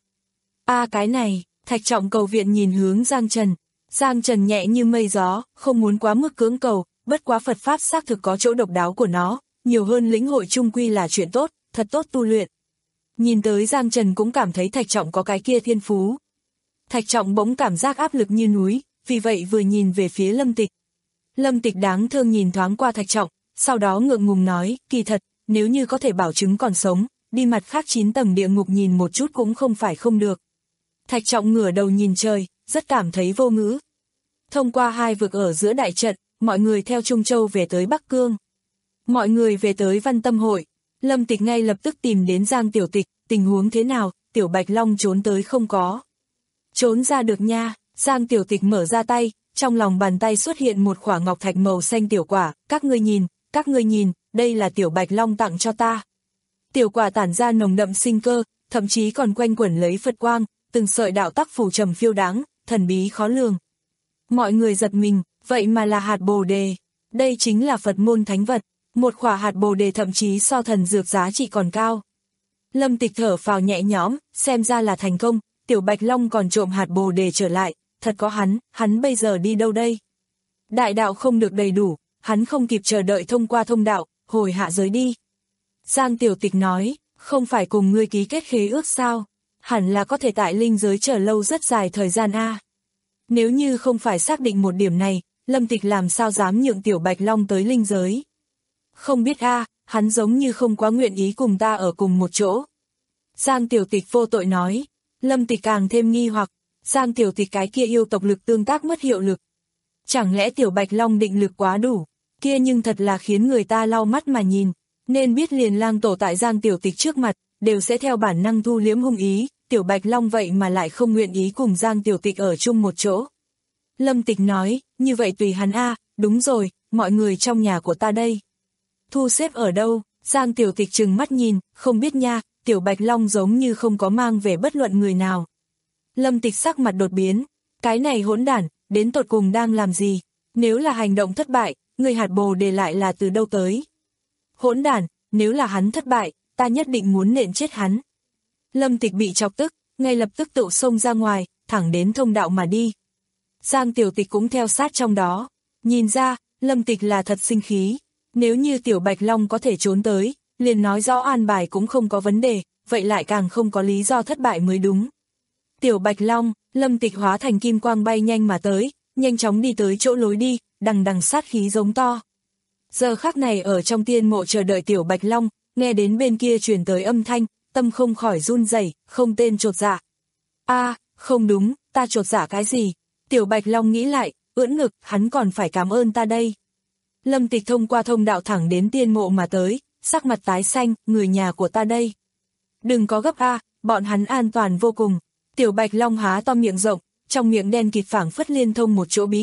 A cái này, Thạch Trọng cầu viện nhìn hướng Giang Trần. Giang Trần nhẹ như mây gió, không muốn quá mức cưỡng cầu, bất quá Phật Pháp xác thực có chỗ độc đáo của nó, nhiều hơn lĩnh hội chung quy là chuyện tốt, thật tốt tu luyện. Nhìn tới Giang Trần cũng cảm thấy Thạch Trọng có cái kia thiên phú. Thạch Trọng bỗng cảm giác áp lực như núi, vì vậy vừa nhìn về phía Lâm Tịch. Lâm Tịch đáng thương nhìn thoáng qua Thạch Trọng, sau đó ngượng ngùng nói, kỳ thật, nếu như có thể bảo chứng còn sống, đi mặt khác chín tầng địa ngục nhìn một chút cũng không phải không được. Thạch Trọng ngửa đầu nhìn trời, rất cảm thấy vô ngữ. Thông qua hai vực ở giữa đại trận, mọi người theo Trung Châu về tới Bắc Cương. Mọi người về tới Văn Tâm Hội, Lâm Tịch ngay lập tức tìm đến Giang Tiểu Tịch, tình huống thế nào, Tiểu Bạch Long trốn tới không có. Trốn ra được nha, Giang Tiểu Tịch mở ra tay, trong lòng bàn tay xuất hiện một quả ngọc thạch màu xanh tiểu quả, các ngươi nhìn, các ngươi nhìn, đây là Tiểu Bạch Long tặng cho ta. Tiểu quả tản ra nồng đậm sinh cơ, thậm chí còn quanh quẩn lấy Phật quang, từng sợi đạo tắc phù trầm phiêu đáng, thần bí khó lường. Mọi người giật mình, vậy mà là hạt bồ đề, đây chính là Phật môn thánh vật, một quả hạt bồ đề thậm chí so thần dược giá trị còn cao. Lâm Tịch thở phào nhẹ nhõm, xem ra là thành công, Tiểu Bạch Long còn trộm hạt bồ đề trở lại, thật có hắn, hắn bây giờ đi đâu đây? Đại đạo không được đầy đủ, hắn không kịp chờ đợi thông qua thông đạo, hồi hạ giới đi. Giang Tiểu Tịch nói, không phải cùng ngươi ký kết khế ước sao? Hẳn là có thể tại linh giới chờ lâu rất dài thời gian a. Nếu như không phải xác định một điểm này, Lâm Tịch làm sao dám nhượng Tiểu Bạch Long tới linh giới? Không biết a, hắn giống như không quá nguyện ý cùng ta ở cùng một chỗ. Giang Tiểu Tịch vô tội nói, Lâm Tịch càng thêm nghi hoặc, Giang Tiểu Tịch cái kia yêu tộc lực tương tác mất hiệu lực. Chẳng lẽ Tiểu Bạch Long định lực quá đủ, kia nhưng thật là khiến người ta lau mắt mà nhìn, nên biết liền lang tổ tại Giang Tiểu Tịch trước mặt, đều sẽ theo bản năng thu liếm hung ý, Tiểu Bạch Long vậy mà lại không nguyện ý cùng Giang Tiểu Tịch ở chung một chỗ. Lâm Tịch nói, như vậy tùy hắn a, đúng rồi, mọi người trong nhà của ta đây. Thu xếp ở đâu? Giang Tiểu Tịch trừng mắt nhìn, không biết nha, Tiểu Bạch Long giống như không có mang về bất luận người nào. Lâm Tịch sắc mặt đột biến, cái này hỗn đản, đến tột cùng đang làm gì? Nếu là hành động thất bại, người hạt bồ đề lại là từ đâu tới? Hỗn đản, nếu là hắn thất bại, ta nhất định muốn nện chết hắn. Lâm Tịch bị chọc tức, ngay lập tức tự xông ra ngoài, thẳng đến thông đạo mà đi. Giang Tiểu Tịch cũng theo sát trong đó, nhìn ra, Lâm Tịch là thật sinh khí. Nếu như Tiểu Bạch Long có thể trốn tới, liền nói rõ an bài cũng không có vấn đề, vậy lại càng không có lý do thất bại mới đúng. Tiểu Bạch Long, Lâm Tịch hóa thành kim quang bay nhanh mà tới, nhanh chóng đi tới chỗ lối đi, đằng đằng sát khí giống to. Giờ khắc này ở trong tiên mộ chờ đợi Tiểu Bạch Long, nghe đến bên kia truyền tới âm thanh, tâm không khỏi run rẩy, không tên chột dạ. A, không đúng, ta chột dạ cái gì? Tiểu Bạch Long nghĩ lại, ưỡn ngực, hắn còn phải cảm ơn ta đây. Lâm Tịch thông qua thông đạo thẳng đến tiên mộ mà tới, sắc mặt tái xanh, người nhà của ta đây. Đừng có gấp a, bọn hắn an toàn vô cùng. Tiểu Bạch Long há to miệng rộng, trong miệng đen kịt phảng phất liên thông một chỗ bí cảnh,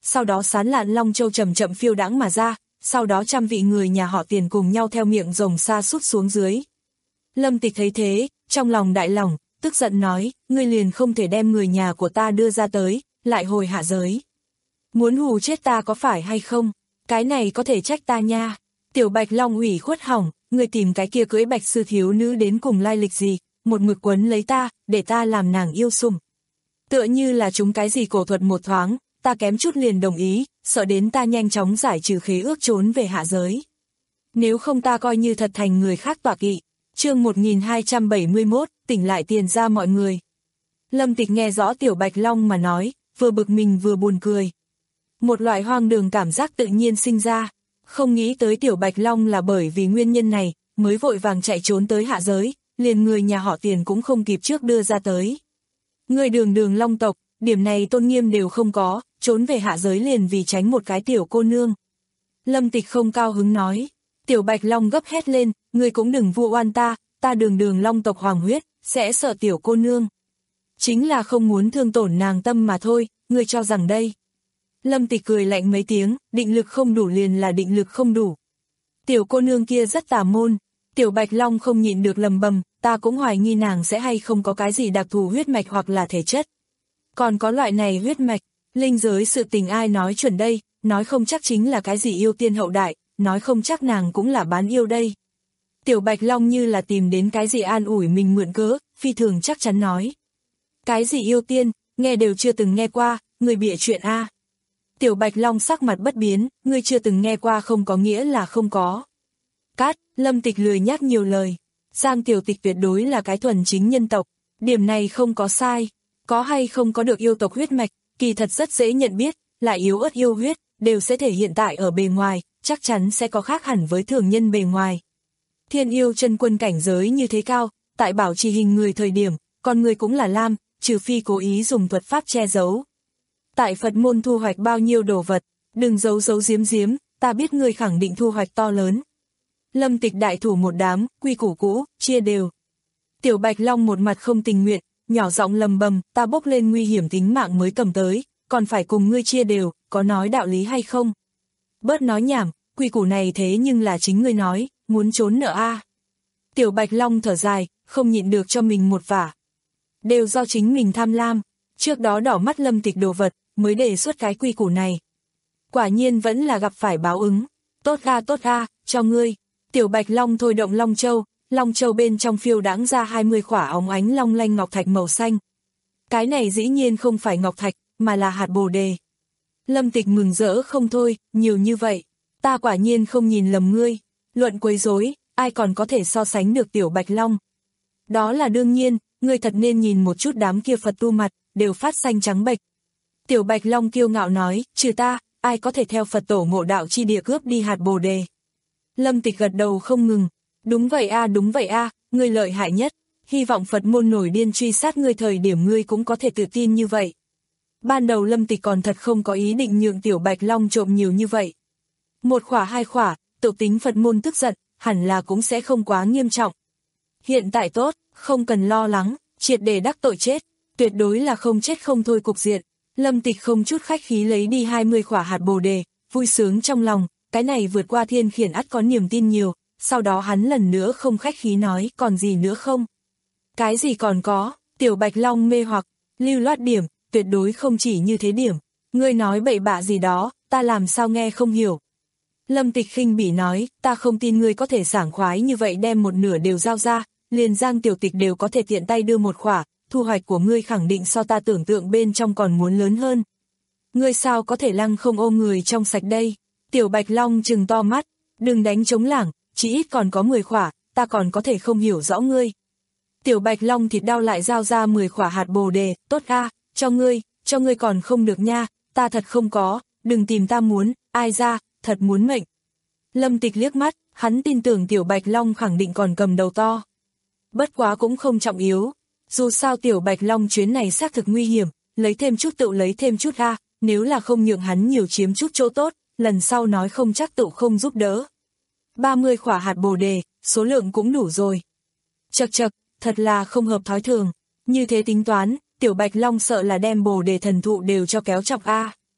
sau đó sán lạn long châu chậm chậm phiêu đãng mà ra, sau đó trăm vị người nhà họ Tiền cùng nhau theo miệng rồng sa sút xuống dưới. Lâm Tịch thấy thế, trong lòng đại lòng, tức giận nói, ngươi liền không thể đem người nhà của ta đưa ra tới, lại hồi hạ giới. Muốn hù chết ta có phải hay không? Cái này có thể trách ta nha. Tiểu Bạch Long ủy khuất hỏng, ngươi tìm cái kia cưỡi bạch sư thiếu nữ đến cùng lai lịch gì, một mực quấn lấy ta, để ta làm nàng yêu sủng. Tựa như là chúng cái gì cổ thuật một thoáng, ta kém chút liền đồng ý, sợ đến ta nhanh chóng giải trừ khế ước trốn về hạ giới. Nếu không ta coi như thật thành người khác tọa kỵ. Chương một nghìn hai trăm bảy mươi mốt, tỉnh lại tiền ra mọi người. Lâm Tịch nghe rõ Tiểu Bạch Long mà nói, vừa bực mình vừa buồn cười. Một loại hoang đường cảm giác tự nhiên sinh ra, không nghĩ tới Tiểu Bạch Long là bởi vì nguyên nhân này, mới vội vàng chạy trốn tới hạ giới, liền người nhà họ Tiền cũng không kịp trước đưa ra tới. Người đường đường Long tộc, điểm này tôn nghiêm đều không có, trốn về hạ giới liền vì tránh một cái tiểu cô nương. Lâm Tịch không cao hứng nói, Tiểu Bạch Long gấp hét lên, ngươi cũng đừng vu oan ta, ta đường đường Long tộc hoàng huyết, sẽ sợ tiểu cô nương. Chính là không muốn thương tổn nàng tâm mà thôi, ngươi cho rằng đây. Lâm Tịch cười lạnh mấy tiếng, định lực không đủ liền là định lực không đủ. Tiểu cô nương kia rất tà môn, Tiểu Bạch Long không nhịn được lầm bầm, ta cũng hoài nghi nàng sẽ hay không có cái gì đặc thù huyết mạch hoặc là thể chất. Còn có loại này huyết mạch, linh giới sự tình ai nói chuẩn đây, nói không chắc chính là cái gì yêu tiên hậu đại, nói không chắc nàng cũng là bán yêu đây. Tiểu Bạch Long như là tìm đến cái gì an ủi mình mượn cớ, phi thường chắc chắn nói. Cái gì yêu tiên, nghe đều chưa từng nghe qua, người bịa chuyện a. Tiểu Bạch Long sắc mặt bất biến, ngươi chưa từng nghe qua không có nghĩa là không có. Cát, Lâm Tịch lười nhắc nhiều lời. Giang Tiểu Tịch tuyệt đối là cái thuần chính nhân tộc, điểm này không có sai. Có hay không có được yêu tộc huyết mạch, kỳ thật rất dễ nhận biết, lại yếu ớt yêu huyết, đều sẽ thể hiện tại ở bề ngoài, chắc chắn sẽ có khác hẳn với thường nhân bề ngoài. Thiên yêu chân quân cảnh giới như thế cao, tại bảo trì hình người thời điểm, con người cũng là lam, trừ phi cố ý dùng thuật pháp che giấu. Tại Phật môn thu hoạch bao nhiêu đồ vật, đừng giấu giấu giếm giếm, ta biết người khẳng định thu hoạch to lớn. Lâm Tịch đại thủ một đám, quy củ cũ, chia đều. Tiểu Bạch Long một mặt không tình nguyện, nhỏ giọng lầm bầm, ta bốc lên nguy hiểm tính mạng mới cầm tới, còn phải cùng ngươi chia đều, có nói đạo lý hay không? Bớt nói nhảm, quy củ này thế nhưng là chính ngươi nói, muốn trốn nợ a. Tiểu Bạch Long thở dài, không nhịn được cho mình một vả. Đều do chính mình tham lam, trước đó đỏ mắt Lâm Tịch đồ vật, mới đề xuất cái quy củ này. Quả nhiên vẫn là gặp phải báo ứng. Tốt ga tốt ga, cho ngươi. Tiểu Bạch Long thôi động Long Châu, Long Châu bên trong phiêu đãng ra hai mươi khỏa óng ánh long lanh ngọc thạch màu xanh. Cái này dĩ nhiên không phải ngọc thạch, mà là hạt bồ đề. Lâm Tịch mừng rỡ không thôi, nhiều như vậy. Ta quả nhiên không nhìn lầm ngươi. Luận quấy rối, ai còn có thể so sánh được Tiểu Bạch Long. Đó là đương nhiên, ngươi thật nên nhìn một chút đám kia Phật tu mặt, đều phát xanh trắng bệch. Tiểu Bạch Long kiêu ngạo nói, trừ ta, ai có thể theo Phật tổ ngộ đạo chi địa cướp đi hạt bồ đề. Lâm Tịch gật đầu không ngừng, đúng vậy a đúng vậy a, ngươi lợi hại nhất, hy vọng Phật môn nổi điên truy sát ngươi thời điểm ngươi cũng có thể tự tin như vậy. Ban đầu Lâm Tịch còn thật không có ý định nhượng Tiểu Bạch Long trộm nhiều như vậy. Một khỏa hai khỏa, tự tính Phật môn tức giận, hẳn là cũng sẽ không quá nghiêm trọng. Hiện tại tốt, không cần lo lắng, triệt để đắc tội chết, tuyệt đối là không chết không thôi cục diện. Lâm Tịch không chút khách khí lấy đi hai mươi khỏa hạt bồ đề, vui sướng trong lòng, cái này vượt qua thiên khiển ắt có niềm tin nhiều, sau đó hắn lần nữa không khách khí nói, còn gì nữa không? Cái gì còn có, Tiểu Bạch Long mê hoặc, lưu loát điểm, tuyệt đối không chỉ như thế điểm, ngươi nói bậy bạ gì đó, ta làm sao nghe không hiểu. Lâm Tịch khinh bỉ nói, ta không tin ngươi có thể sảng khoái như vậy đem một nửa đều giao ra, liền Giang Tiểu Tịch đều có thể tiện tay đưa một khỏa, thu hoạch của ngươi khẳng định so ta tưởng tượng bên trong còn muốn lớn hơn. Ngươi sao có thể lăng không ôm người trong sạch đây? Tiểu Bạch Long trừng to mắt, đừng đánh trống lảng, chỉ ít còn có mười khỏa, ta còn có thể không hiểu rõ ngươi. Tiểu Bạch Long thịt đau lại giao ra mười khỏa hạt bồ đề, tốt a, cho ngươi, cho ngươi còn không được nha, ta thật không có, đừng tìm ta muốn, ai ra, thật muốn mệnh. Lâm Tịch liếc mắt, hắn tin tưởng Tiểu Bạch Long khẳng định còn cầm đầu to. Bất quá cũng không trọng yếu, dù sao Tiểu Bạch Long chuyến này xác thực nguy hiểm, lấy thêm chút tự lấy thêm chút a, nếu là không nhượng hắn nhiều chiếm chút chỗ tốt, lần sau nói không chắc tự không giúp đỡ. ba mươi khỏa hạt bồ đề, số lượng cũng đủ rồi. Chậc chậc, thật là không hợp thói thường, như thế tính toán, Tiểu Bạch Long sợ là đem bồ đề thần thụ đều cho kéo chọc a.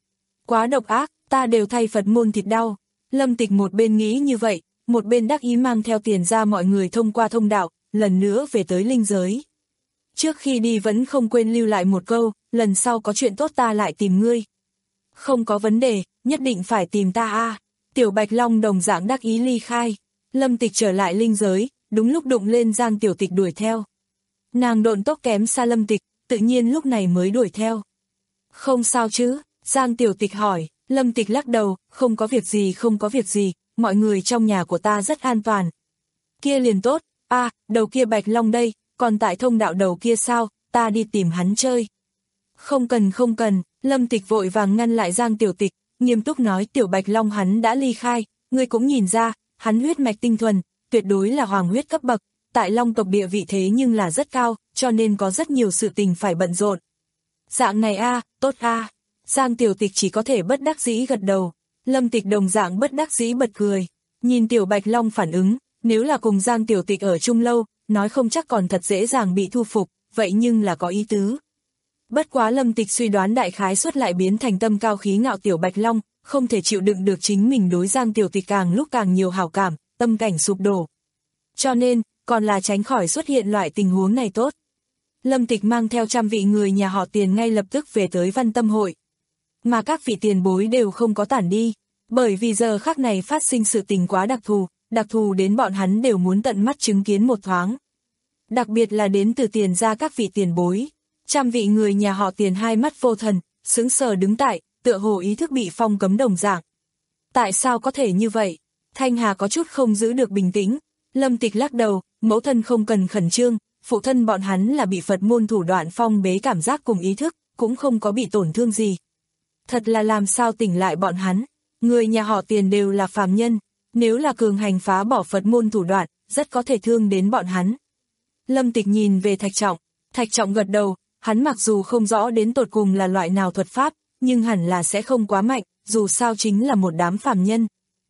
Quá độc ác, ta đều thay Phật môn thịt đau. Lâm Tịch một bên nghĩ như vậy, một bên đắc ý mang theo Tiền ra mọi người thông qua thông đạo, lần nữa về tới linh giới. Trước khi đi vẫn không quên lưu lại một câu, lần sau có chuyện tốt ta lại tìm ngươi. Không có vấn đề, nhất định phải tìm ta a. À. Tiểu Bạch Long đồng dạng đắc ý ly khai. Lâm Tịch trở lại linh giới, đúng lúc đụng lên Giang Tiểu Tịch đuổi theo. Nàng độn tốc kém xa Lâm Tịch, tự nhiên lúc này mới đuổi theo. Không sao chứ, Giang Tiểu Tịch hỏi. Lâm Tịch lắc đầu, không có việc gì không có việc gì, mọi người trong nhà của ta rất an toàn. Kia liền tốt, a à, đầu kia Bạch Long đây, còn tại thông đạo đầu kia sao, ta đi tìm hắn chơi. Không cần không cần, Lâm Tịch vội vàng ngăn lại Giang Tiểu Tịch, nghiêm túc nói Tiểu Bạch Long hắn đã ly khai, ngươi cũng nhìn ra, hắn huyết mạch tinh thuần, tuyệt đối là hoàng huyết cấp bậc, tại Long tộc địa vị thế nhưng là rất cao, cho nên có rất nhiều sự tình phải bận rộn. Dạng này a, à, tốt a. À. Giang Tiểu Tịch chỉ có thể bất đắc dĩ gật đầu, Lâm Tịch đồng dạng bất đắc dĩ bật cười, nhìn Tiểu Bạch Long phản ứng, nếu là cùng Giang Tiểu Tịch ở chung lâu, nói không chắc còn thật dễ dàng bị thu phục, vậy nhưng là có ý tứ. Bất quá Lâm Tịch suy đoán đại khái suất lại biến thành tâm cao khí ngạo Tiểu Bạch Long, không thể chịu đựng được chính mình đối Giang Tiểu Tịch càng lúc càng nhiều hảo cảm, tâm cảnh sụp đổ. Cho nên, còn là tránh khỏi xuất hiện loại tình huống này tốt. Lâm Tịch mang theo trăm vị người nhà họ Tiền ngay lập tức về tới Văn Tâm hội. Mà các vị tiền bối đều không có tản đi, bởi vì giờ khắc này phát sinh sự tình quá đặc thù, đặc thù đến bọn hắn đều muốn tận mắt chứng kiến một thoáng. Đặc biệt là đến từ Tiền ra các vị tiền bối, trăm vị người nhà họ Tiền hai mắt vô thần, sững sờ đứng tại, tựa hồ ý thức bị phong cấm đồng dạng. Tại sao có thể như vậy? Thanh Hà có chút không giữ được bình tĩnh, Lâm Tịch lắc đầu, mẫu thân không cần khẩn trương, phụ thân bọn hắn là bị Phật môn thủ đoạn phong bế cảm giác cùng ý thức, cũng không có bị tổn thương gì. Thật là làm sao tỉnh lại bọn hắn, người nhà họ Tiền đều là phàm nhân, nếu là cường hành phá bỏ Phật môn thủ đoạn, rất có thể thương đến bọn hắn. Lâm Tịch nhìn về Thạch Trọng, Thạch Trọng gật đầu, hắn mặc dù không rõ đến tột cùng là loại nào thuật pháp, nhưng hẳn là sẽ không quá mạnh, dù sao chính là một đám phàm nhân.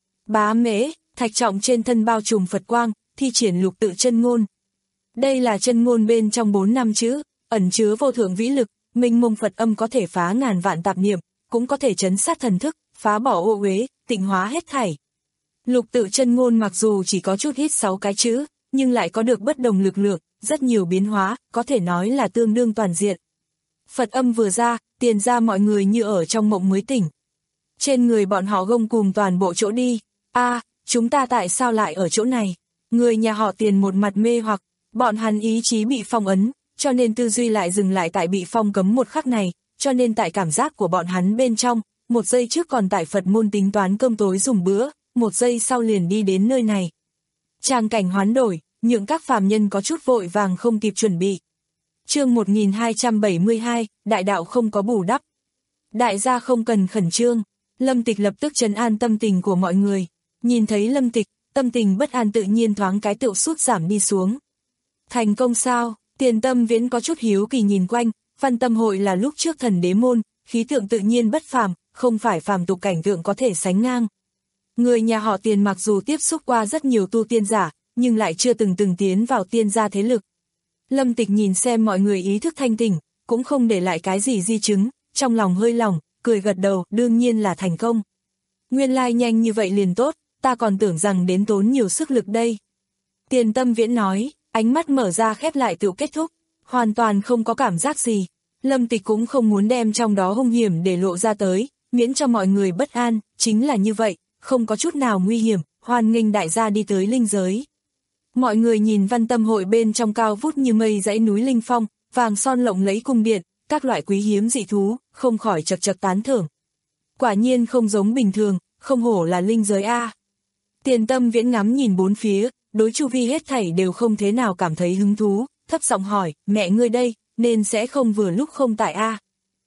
Bá mễ, Thạch Trọng trên thân bao trùm Phật quang, thi triển lục tự chân ngôn. Đây là chân ngôn bên trong bốn năm chữ, ẩn chứa vô thượng vĩ lực, minh mông Phật âm có thể phá ngàn vạn tạp niệm, cũng có thể trấn sát thần thức, phá bỏ ô uế, tịnh hóa hết thảy. Lục tự chân ngôn mặc dù chỉ có chút ít sáu cái chữ, nhưng lại có được bất đồng lực lượng, rất nhiều biến hóa, có thể nói là tương đương toàn diện. Phật âm vừa ra, Tiền ra mọi người như ở trong mộng mới tỉnh. Trên người bọn họ gông cùng toàn bộ chỗ đi, a à, chúng ta tại sao lại ở chỗ này? Người nhà họ Tiền một mặt mê hoặc, bọn hắn ý chí bị phong ấn, cho nên tư duy lại dừng lại tại bị phong cấm một khắc này, cho nên tại cảm giác của bọn hắn bên trong, một giây trước còn tại Phật môn tính toán cơm tối dùng bữa, một giây sau liền đi đến nơi này. Tràng cảnh hoán đổi, nhượng các phàm nhân có chút vội vàng không kịp chuẩn bị. Chương một nghìn hai trăm bảy mươi hai, đại đạo không có bù đắp. Đại gia không cần khẩn trương, Lâm Tịch lập tức trấn an tâm tình của mọi người. Nhìn thấy Lâm Tịch, tâm tình bất an tự nhiên thoáng cái tựu sút giảm đi xuống. Thành công sao? Tiền Tâm Viễn có chút hiếu kỳ nhìn quanh, Văn Tâm hội là lúc trước thần đế môn, khí tượng tự nhiên bất phàm, không phải phàm tục cảnh tượng có thể sánh ngang. Người nhà họ Tiền mặc dù tiếp xúc qua rất nhiều tu tiên giả, nhưng lại chưa từng từng tiến vào tiên gia thế lực. Lâm Tịch nhìn xem mọi người ý thức thanh tỉnh, cũng không để lại cái gì di chứng, trong lòng hơi lòng, cười gật đầu, đương nhiên là thành công. Nguyên lai nhanh như vậy liền tốt, ta còn tưởng rằng đến tốn nhiều sức lực đây. Tiền Tâm Viễn nói, ánh mắt mở ra khép lại tự kết thúc, hoàn toàn không có cảm giác gì. Lâm Tịch cũng không muốn đem trong đó hung hiểm để lộ ra tới, miễn cho mọi người bất an, chính là như vậy, không có chút nào nguy hiểm, hoan nghênh đại gia đi tới linh giới. Mọi người nhìn Văn Tâm hội bên trong cao vút như mây dãy núi linh phong, vàng son lộng lẫy cung điện, các loại quý hiếm dị thú, không khỏi chật chật tán thưởng. Quả nhiên không giống bình thường, không hổ là linh giới a. Tiền Tâm Viễn ngắm nhìn bốn phía, đối chu vi hết thảy đều không thế nào cảm thấy hứng thú, thấp giọng hỏi, mẹ ngươi đây, nên sẽ không vừa lúc không tại a.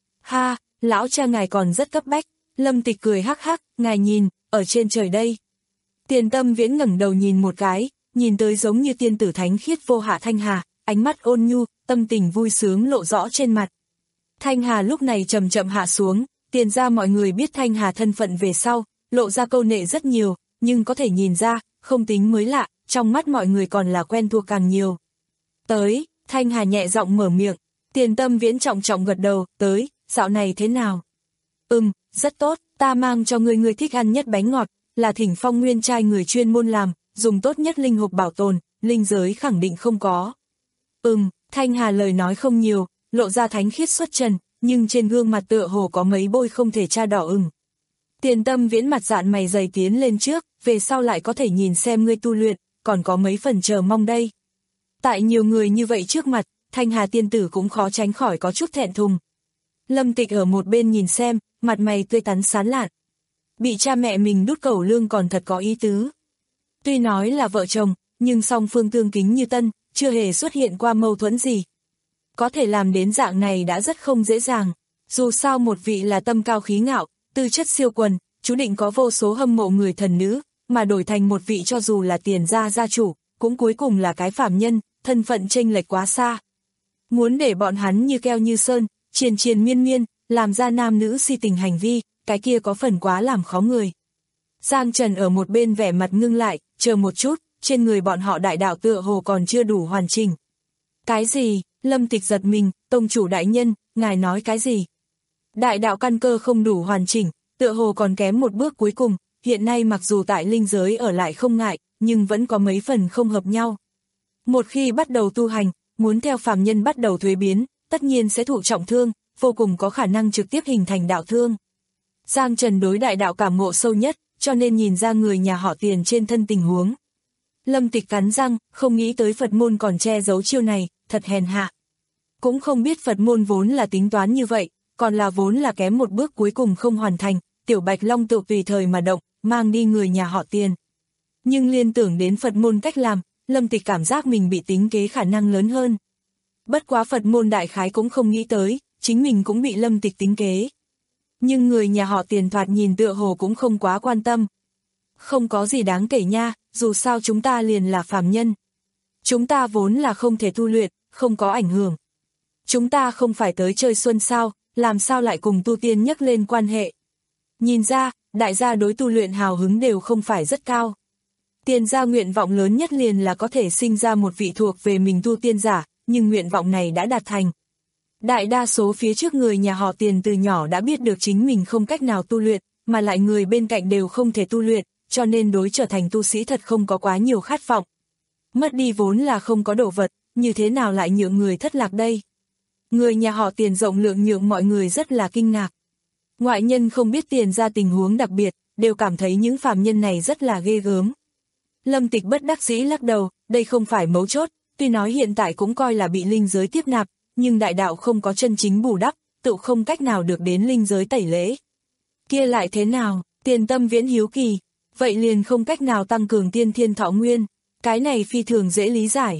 Ha, lão cha ngài còn rất cấp bách, Lâm Tịch cười hắc hắc, ngài nhìn, ở trên trời đây. Tiền Tâm Viễn ngẩng đầu nhìn một cái, nhìn tới giống như tiên tử thánh khiết vô hạ Thanh Hà, ánh mắt ôn nhu, tâm tình vui sướng lộ rõ trên mặt. Thanh Hà lúc này chậm chậm hạ xuống, Tiền ra mọi người biết Thanh Hà thân phận về sau, lộ ra câu nệ rất nhiều, nhưng có thể nhìn ra, không tính mới lạ, trong mắt mọi người còn là quen thuộc càng nhiều. Tới, Thanh Hà nhẹ giọng mở miệng, Tiền Tâm Viễn trọng trọng gật đầu, tới, dạo này thế nào? Ừm, rất tốt, ta mang cho ngươi ngươi thích ăn nhất bánh ngọt, là Thỉnh Phong nguyên trai người chuyên môn làm, dùng tốt nhất linh hộp bảo tồn, linh giới khẳng định không có. Ừm, Thanh Hà lời nói không nhiều, lộ ra thánh khiết xuất trần, nhưng trên gương mặt tựa hồ có mấy bôi không thể tra đỏ ửng. Tiền Tâm Viễn mặt dạn mày dày tiến lên trước, về sau lại có thể nhìn xem ngươi tu luyện, còn có mấy phần chờ mong đây. Tại nhiều người như vậy trước mặt, Thanh Hà tiên tử cũng khó tránh khỏi có chút thẹn thùng. Lâm Tịch ở một bên nhìn xem, mặt mày tươi tắn sán lạn. Bị cha mẹ mình đút cẩu lương còn thật có ý tứ. Tuy nói là vợ chồng, nhưng song phương tương kính như tân, chưa hề xuất hiện qua mâu thuẫn gì. Có thể làm đến dạng này đã rất không dễ dàng. Dù sao một vị là tâm cao khí ngạo, tư chất siêu quần, chú định có vô số hâm mộ người thần nữ, mà đổi thành một vị cho dù là tiền gia gia chủ, cũng cuối cùng là cái phàm nhân, thân phận chênh lệch quá xa. Muốn để bọn hắn như keo như sơn, triền triền miên miên, làm ra nam nữ si tình hành vi, cái kia có phần quá làm khó người. Giang Trần ở một bên vẻ mặt ngưng lại, chờ một chút, trên người bọn họ đại đạo tựa hồ còn chưa đủ hoàn chỉnh. Cái gì? Lâm Tịch giật mình, tông chủ đại nhân, ngài nói cái gì? Đại đạo căn cơ không đủ hoàn chỉnh, tựa hồ còn kém một bước cuối cùng, hiện nay mặc dù tại linh giới ở lại không ngại, nhưng vẫn có mấy phần không hợp nhau. Một khi bắt đầu tu hành, muốn theo phàm nhân bắt đầu thuế biến, tất nhiên sẽ thụ trọng thương, vô cùng có khả năng trực tiếp hình thành đạo thương. Giang Trần đối đại đạo cảm ngộ sâu nhất, cho nên nhìn ra người nhà họ Tiền trên thân tình huống. Lâm Tịch cắn răng, không nghĩ tới Phật môn còn che giấu chiêu này, thật hèn hạ. Cũng không biết Phật môn vốn là tính toán như vậy, còn là vốn là kém một bước cuối cùng không hoàn thành, Tiểu Bạch Long tự tùy thời mà động, mang đi người nhà họ Tiền. Nhưng liên tưởng đến Phật môn cách làm, Lâm Tịch cảm giác mình bị tính kế khả năng lớn hơn. Bất quá Phật môn đại khái cũng không nghĩ tới, chính mình cũng bị Lâm Tịch tính kế. Nhưng người nhà họ Tiền thoạt nhìn tựa hồ cũng không quá quan tâm. Không có gì đáng kể nha, dù sao chúng ta liền là phàm nhân. Chúng ta vốn là không thể tu luyện, không có ảnh hưởng. Chúng ta không phải tới chơi xuân sao, làm sao lại cùng tu tiên nhắc lên quan hệ. Nhìn ra, đại gia đối tu luyện hào hứng đều không phải rất cao. Tiền gia nguyện vọng lớn nhất liền là có thể sinh ra một vị thuộc về mình tu tiên giả, nhưng nguyện vọng này đã đạt thành. Đại đa số phía trước người nhà họ Tiền từ nhỏ đã biết được chính mình không cách nào tu luyện, mà lại người bên cạnh đều không thể tu luyện, cho nên đối trở thành tu sĩ thật không có quá nhiều khát vọng. Mất đi vốn là không có đồ vật, như thế nào lại nhượng người thất lạc đây? Người nhà họ Tiền rộng lượng nhượng mọi người rất là kinh ngạc. Ngoại nhân không biết Tiền ra tình huống đặc biệt, đều cảm thấy những phàm nhân này rất là ghê gớm. Lâm Tịch bất đắc dĩ lắc đầu, đây không phải mấu chốt, tuy nói hiện tại cũng coi là bị linh giới tiếp nạp, nhưng đại đạo không có chân chính bù đắp, tự không cách nào được đến linh giới tẩy lễ. Kia lại thế nào? Tiền Tâm Viễn hiếu kỳ, vậy liền không cách nào tăng cường tiên thiên thọ nguyên, cái này phi thường dễ lý giải.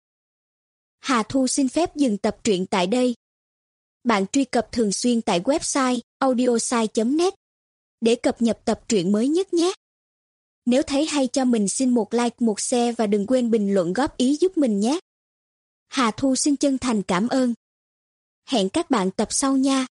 Hà Thu xin phép dừng tập truyện tại đây. Bạn truy cập thường xuyên tại website audiosai chấm net để cập nhật tập truyện mới nhất nhé. Nếu thấy hay cho mình xin một like, một share và đừng quên bình luận góp ý giúp mình nhé. Hà Thu xin chân thành cảm ơn. Hẹn các bạn tập sau nha.